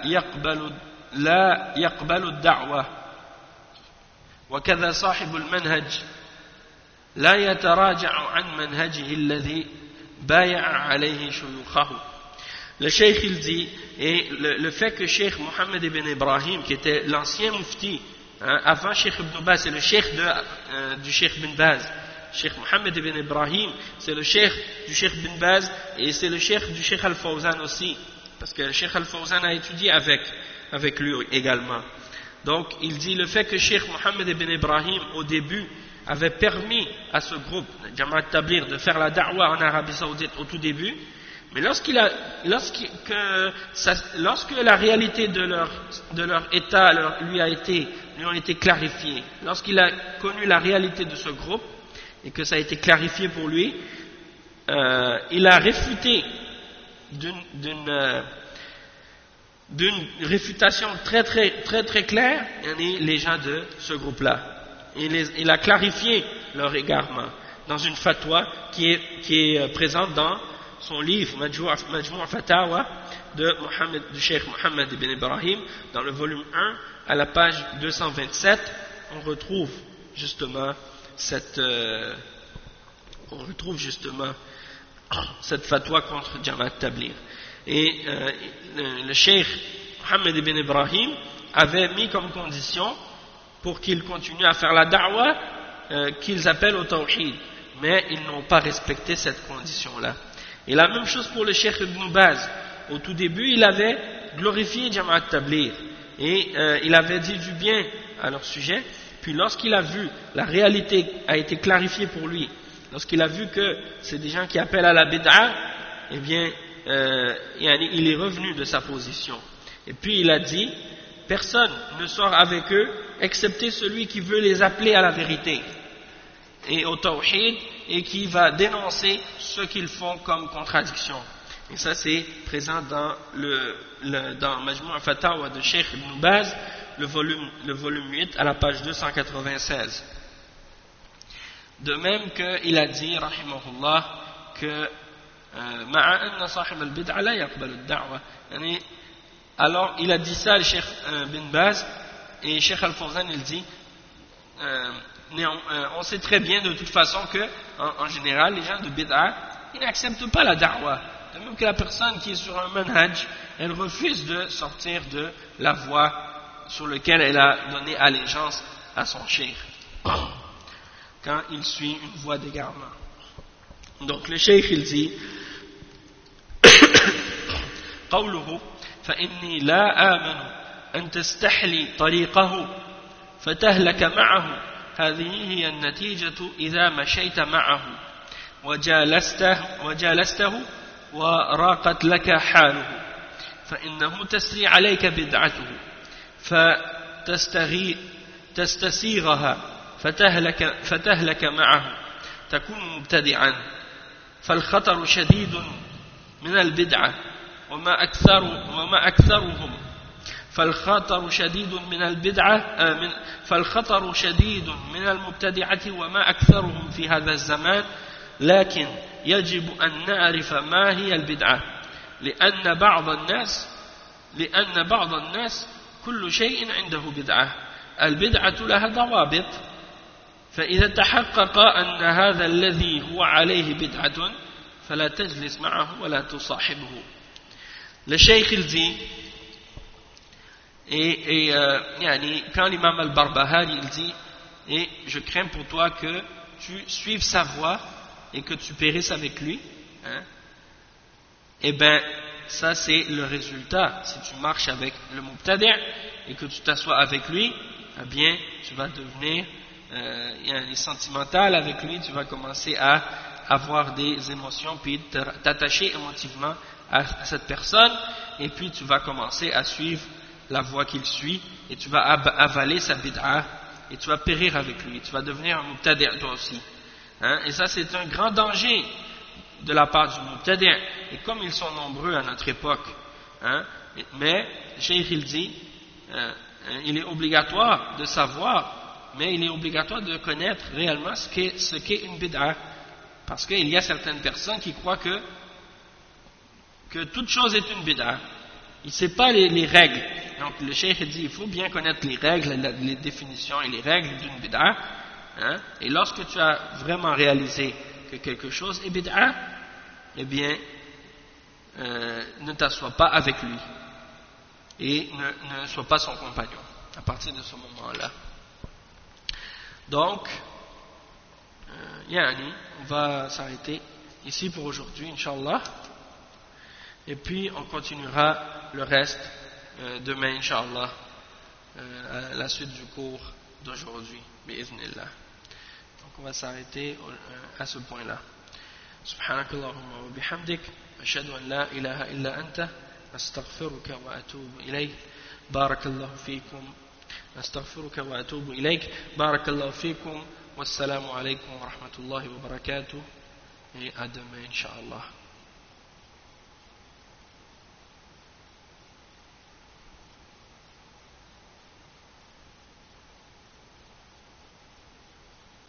يقبل الدعوة وكذا صاحب المنهج لا يتراجع عن منهجه الذي بايع عليه شيوخه. Le cheikh il dit, et le fait que Cheikh Mohammed ibn Ibrahim, qui était l'ancien mufti, avant Cheikh ibn Baz, c'est le cheikh du Cheikh ibn Baz. Cheikh Mohammed ibn Ibrahim, c'est le cheikh du Cheikh ibn Baz et c'est le cheikh du Cheikh Al-Fawzan aussi, parce que le Cheikh Al-Fawzan a étudié avec lui également. Donc il dit le fait que Cheikh Mohammed ibn Ibrahim au début avait permis à ce groupe, Jamaat Tabligh, de faire la da'wah en Arabie Saoudite au tout début, mais lorsque la réalité de leur état lui ont été clarifiées, lorsqu'il a connu la réalité de ce groupe et que ça a été clarifié pour lui, il a réfuté d'une réfutation très claire les gens de ce groupe-là. Il a clarifié leur égarement dans une fatwa qui est présente dans son livre Majmou' Fatawa du Cheikh Mohammed ibn Ibrahim, dans le volume 1 à la page 227. On retrouve justement cette fatwa contre Jamaat Tabligh. Et le Cheikh Mohammed ibn Ibrahim avaient mis comme condition pour qu'ils continuent à faire la da'wa qu'ils appellent au tawhid, mais ils n'ont pas respecté cette condition-là. Et la même chose pour le Cheikh Ibn Baz. Au tout début, il avait glorifié Jama'at Tabligh et il avait dit du bien à leur sujet. Puis lorsqu'il a vu, la réalité a été clarifiée pour lui, lorsqu'il a vu que c'est des gens qui appellent à la bid'a, eh bien, il est revenu de sa position. Et puis il a dit, personne ne sort avec eux, excepté celui qui veut les appeler à la vérité et au tawhid, et qui va dénoncer ce qu'ils font comme contradiction. Et ça c'est présent dans dans Majmou' al-Fatawa de Cheikh Ibn Baz, le volume 8 à la page 296. De même qu'il a dit, rahimahullah, que alors il a dit ça, le Cheikh Ibn Baz, et Cheikh Al-Fawzan il dit, on sait très bien de toute façon que en général les gens de bid'a ils n'acceptent pas la da'wa, de même que la personne qui est sur un manhaj elle refuse de sortir de la voie sur laquelle elle a donné allégeance à son cheikh quand il suit une voie d'égarement. Donc le cheikh il dit قوله فإني لا آمن أن تستحلي طريقه فتهلك معه، هذه هي النتيجة إذا مشيت معه وجالسته وراقت لك حاله، فإنه تسري عليك بدعته فتستسيغها فتهلك معه، تكون مبتدعا، فالخطر شديد من البدعة وما أكثرهم، فالخطر شديد من البدعة فالخطر شديد من المبتدعة وما أكثرهم في هذا الزمان، لكن يجب أن نعرف ما هي البدعة، لأن بعض الناس كل شيء عنده بدعة، البدعة لها ضوابط، فإذا تحقق أن هذا الذي هو عليه بدعة فلا تجلس معه ولا تصاحبه. Le cheikh il dit, quand l'imam al-Barbahari il dit, et je crains pour toi que tu suives sa voie et que tu périsses avec lui, hein, et bien ça c'est le résultat. Si tu marches avec le mubtadi' et que tu t'assois avec lui, eh bien tu vas devenir sentimental avec lui, tu vas commencer à avoir des émotions puis t'attacher émotivement à cette personne, et puis tu vas commencer à suivre la voie qu'il suit et tu vas avaler sa bid'a et tu vas périr avec lui, tu vas devenir un mubtadi' toi aussi, hein? Et ça c'est un grand danger de la part du mubtadi', et comme ils sont nombreux à notre époque, hein? Mais Cheikh il dit il est obligatoire de savoir, mais il est obligatoire de connaître réellement ce qu'est une bid'a, parce qu'il y a certaines personnes qui croient que toute chose est une bid'a. Il ne sait pas les règles. Donc le cheikh dit il faut bien connaître les règles, les définitions et les règles d'une bid'a, hein? Et lorsque tu as vraiment réalisé que quelque chose est bid'a, eh bien ne t'assois pas avec lui et ne sois pas son compagnon à partir de ce moment-là. Donc on va s'arrêter ici pour aujourd'hui, Inch'Allah. Et puis on continuera le reste demain, Inch'Allah, à la suite du cours d'aujourd'hui, bi'idhnillah. Donc on va s'arrêter à ce point-là. Subhanakallahumma wa bihamdik, ashhadu an la ilaha illa anta, astaghfiruka wa atubu ilayk, barakallahu fikum, astaghfiruka wa atubu ilayk, barakallahu fikum, wassalamu alaykum wa rahmatullahi wa barakatuh, et à demain, Inch'Allah.